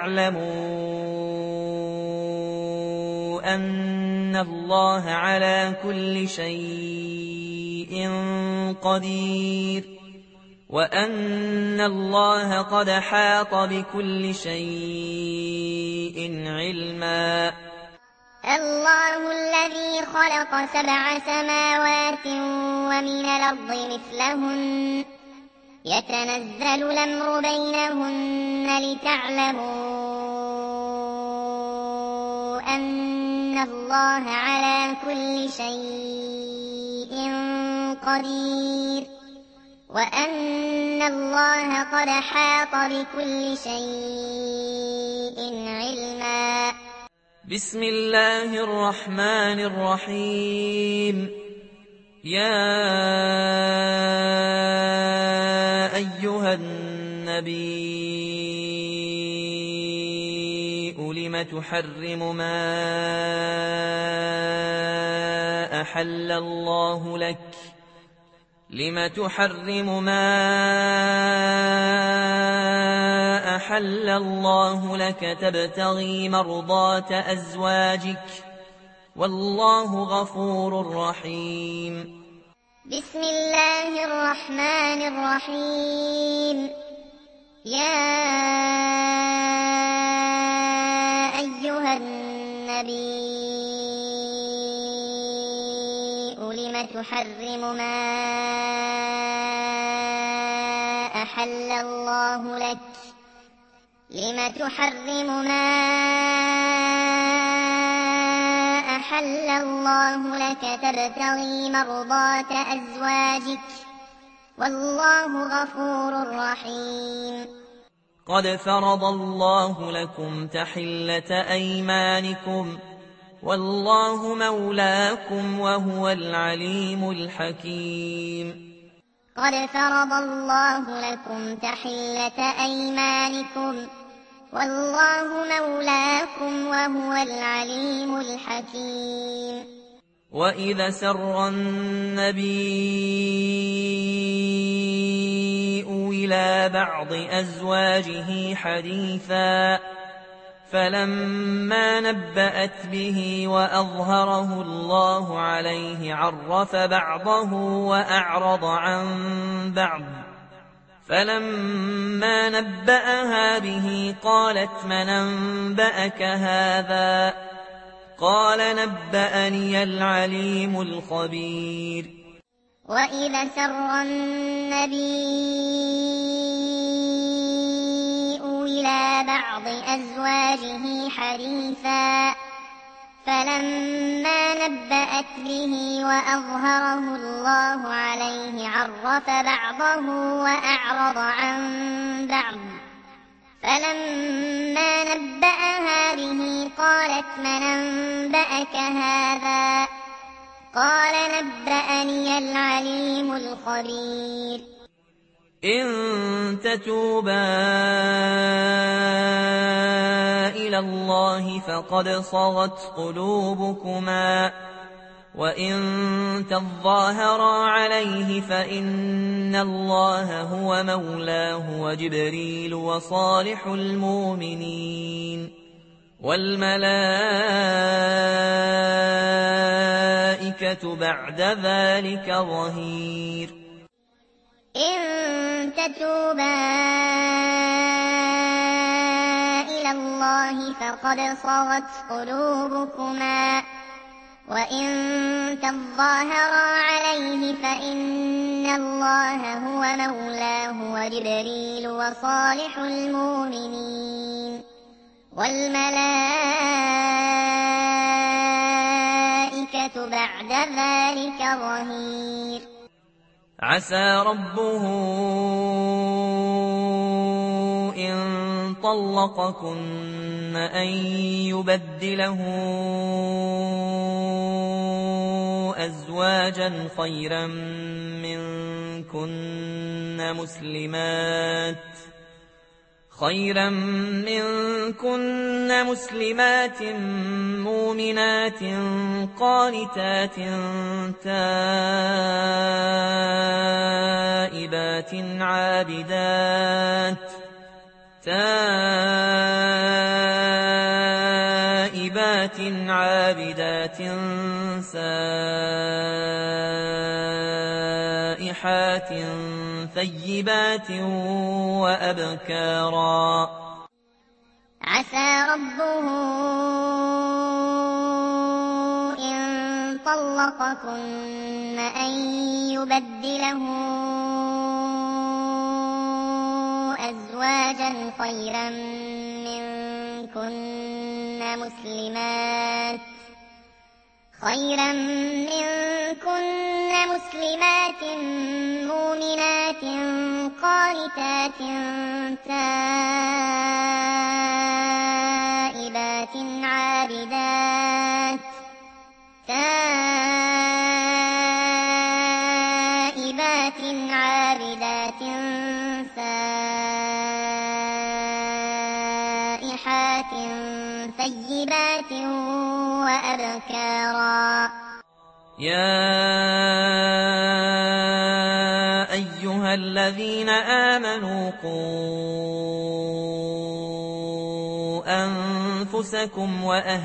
لتعلموا أن الله على كل شيء قدير وأن الله قد حاط بكل شيء علما الله الذي خلق 7 سماوات ومن الأرض مثلهن يتنزل الأمر بينهن لتعلموا أن الله على كل شيء قدير وأن الله قد حاط بكل شيء علما بسم الله الرحمن الرحيم يا أيها النبي لم تحرم ما أحل الله لك تبتغي مرضات أزواجك والله غفور رحيم بسم الله الرحمن الرحيم يا أيها النبي لم تحرم ما أحل الله لك تبتغي مرضات أزواجك والله غفور رحيم قد فرض الله لكم تحلة أيمانكم والله مولاكم وهو العليم الحكيم قد فرض الله لكم تحلة أيمانكم والله مولاكم وهو العليم الحكيم. وإذا سر النبي إلى بعض أزواجه حديثا فلما نبأت به وأظهره الله عليه عرف بعضه وأعرض عن بعض فلما نبأها به قالت من أنبأك هذا قال نبأني العليم الخبير. وإذا سر النبي إلى بعض أزواجه حديثا فلما نبأت به وأظهره الله عليه عرف بعضه وأعرض عن بعض فلما نبأها به قالت من أنبأك هذا قال نبأني العليم الخبير. إن تتوبا إلى الله فقد صغت قلوبكما وإن تظاهرا عليه فإن الله هو مولاه وجبريل وصالح المؤمنين والملائكة بعد ذلك ظهير. إن تتوبا إلى الله فقد صغت قلوبكما وإن تظاهرا عليه فإن الله هو مولاه وجبريل وصالح المؤمنين والملائكة بعد ذلك ظهير. عسى ربه إن طلقكن أن يبدله أزواجا خيرا منكن مسلمات مؤمنات قانتات تائبات عابدات سائحات ثيبات وأبكارا. عسى ربه إن طلقكن أن يبدله أزواجا خيرا منكن مسلمات مؤمنات قانتات تائبات عابدات سائحات ثيبات وأبكارا. يا أيها الذين آمنوا قوا أنفسكم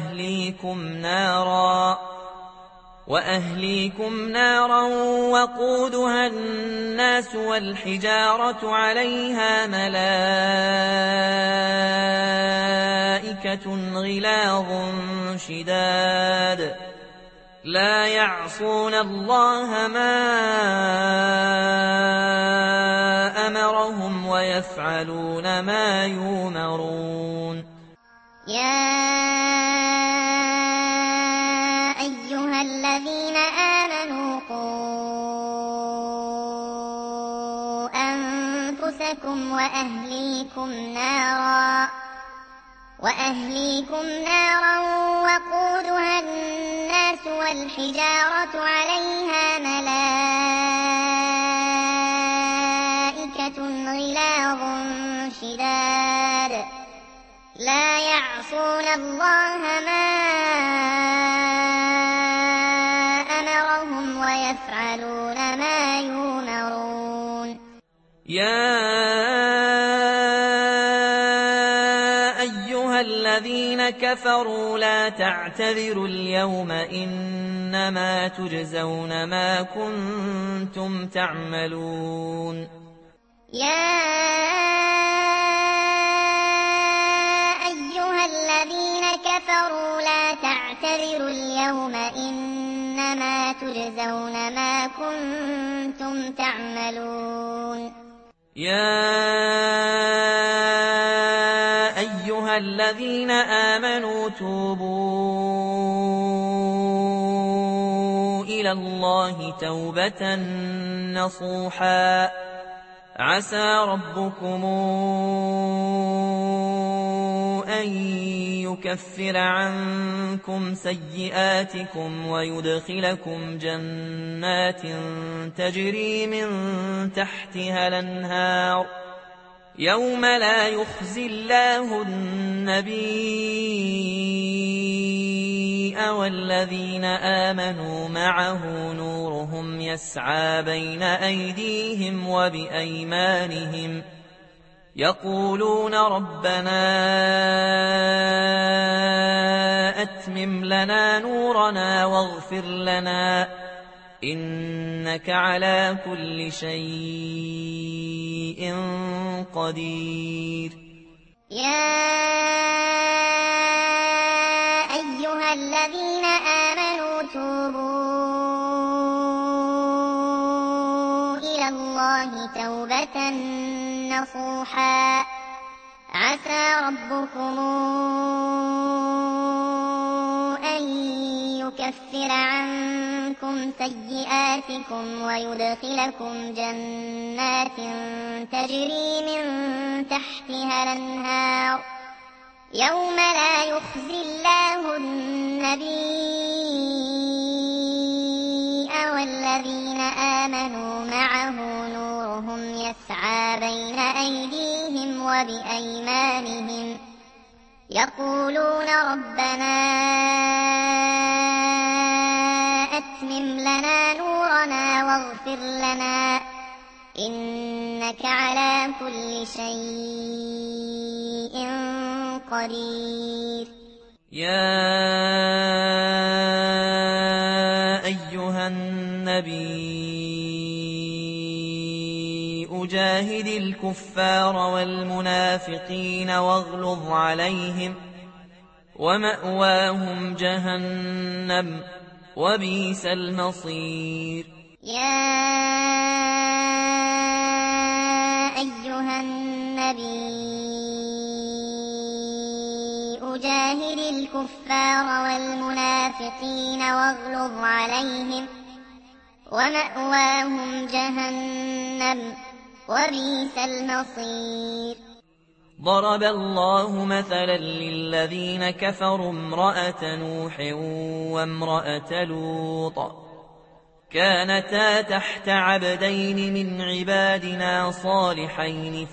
وأهليكم نارا وقودها الناس والحجارة عليها ملائكة غلاظ شداد لا يعصون الله ما أمرهم ويفعلون ما يؤمرون. يا أيها الذين آمنوا قوا أنفسكم وأهليكم نارا وقودها الناس والحجارة عليها يعصون الله ما أمرهم ويفعلون ما يؤمرون يا أيها الذين كفروا لا تعتذروا اليوم إنما تجزون ما كنتم تعملون يا أيها الذين كفروا لا تعتذروا اليوم إنما تجزون ما كنتم تعملون يا أيها الذين آمنوا توبوا إلى الله توبة نصوحا عسى ربكم أن يكفر عنكم سيئاتكم ويدخلكم جنات تجري من تحتها الأنهار يوم لا يخزي الله النبي والذين آمنوا معه نورهم يسعى بين أيديهم وبأيمانهم يقولون ربنا أتمم لنا نورنا واغفر لنا إنك على كل شيء قدير يا أيها الذين آمنوا توبوا إلى الله توبة نصوحا عسى ربكم أن يكفر عنكم سيئاتكم ويدخلكم جنات تجري من تحتها الأنهار يوم لا يخزي الله النبي والذين آمنوا معه نورهم يسعى بين أيديهم وبأيمانهم يقولون ربنا أتمم لنا نورنا واغفر لنا إنك على كل شيء قدير يا أيها النبي جاهد الكفار والمنافقين واغلظ عليهم ومأواهم جهنم وبئس المصير يا أيها النبي جاهد الكفار والمنافقين واغلظ عليهم ومأواهم جهنم وبئس المصير ضرب الله مثلا للذين كفروا امرأة نوح وامرأة لوط كانتا تحت عبدين من عبادنا صالحين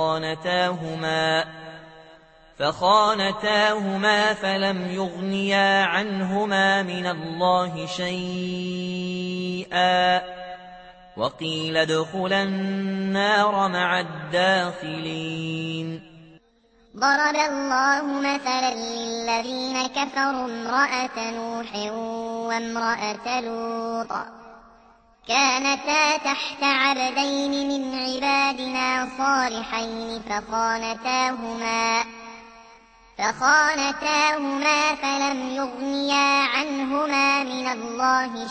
فخانتاهما فلم يغنيا عنهما من الله شيئا وقيل ادخلا النار مع الداخلين ضرب الله مثلا للذين كفروا امرأة نوح وامرأة لوط كانتا تحت عبدين من عبادنا صالحين فخانتاهما فلم يغنيا عنهما من الله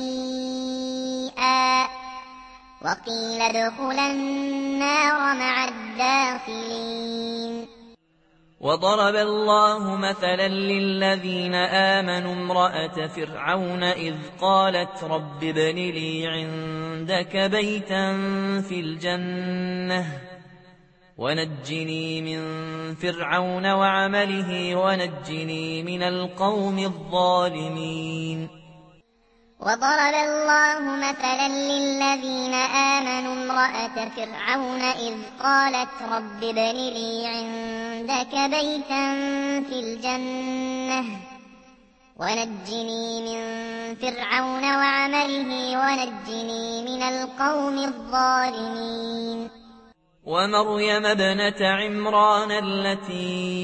شيئا وقيل ادخلا النار مع الداخلين وضرب الله مثلا للذين آمنوا امرأة فرعون إذ قالت رب ابن لي عندك بيتا في الجنة ونجني من فرعون وعمله ونجني من القوم الظالمين وضرب الله مثلا للذين آمنوا امرأة فرعون إذ قالت رب ابن لي عندك عندك بيتا في الجنة ونجني من فرعون وعمله ونجني من القوم الظالمين ومريم ابنة عمران التي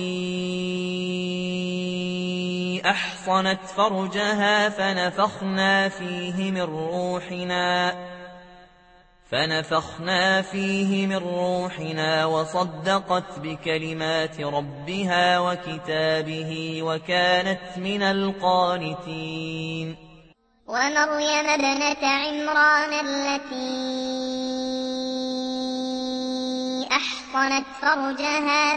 أحصنت فرجها فنفخنا فيه من روحنا وصدقت بكلمات ربها وكتابه وكانت من القانتين ومريم ابنة عمران التي أحصنت فرجها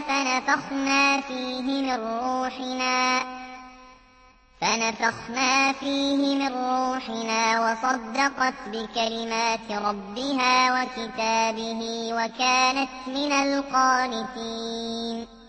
فنفخنا فيه من روحنا وصدقت بكلمات ربها وكتابه وكانت من القانتين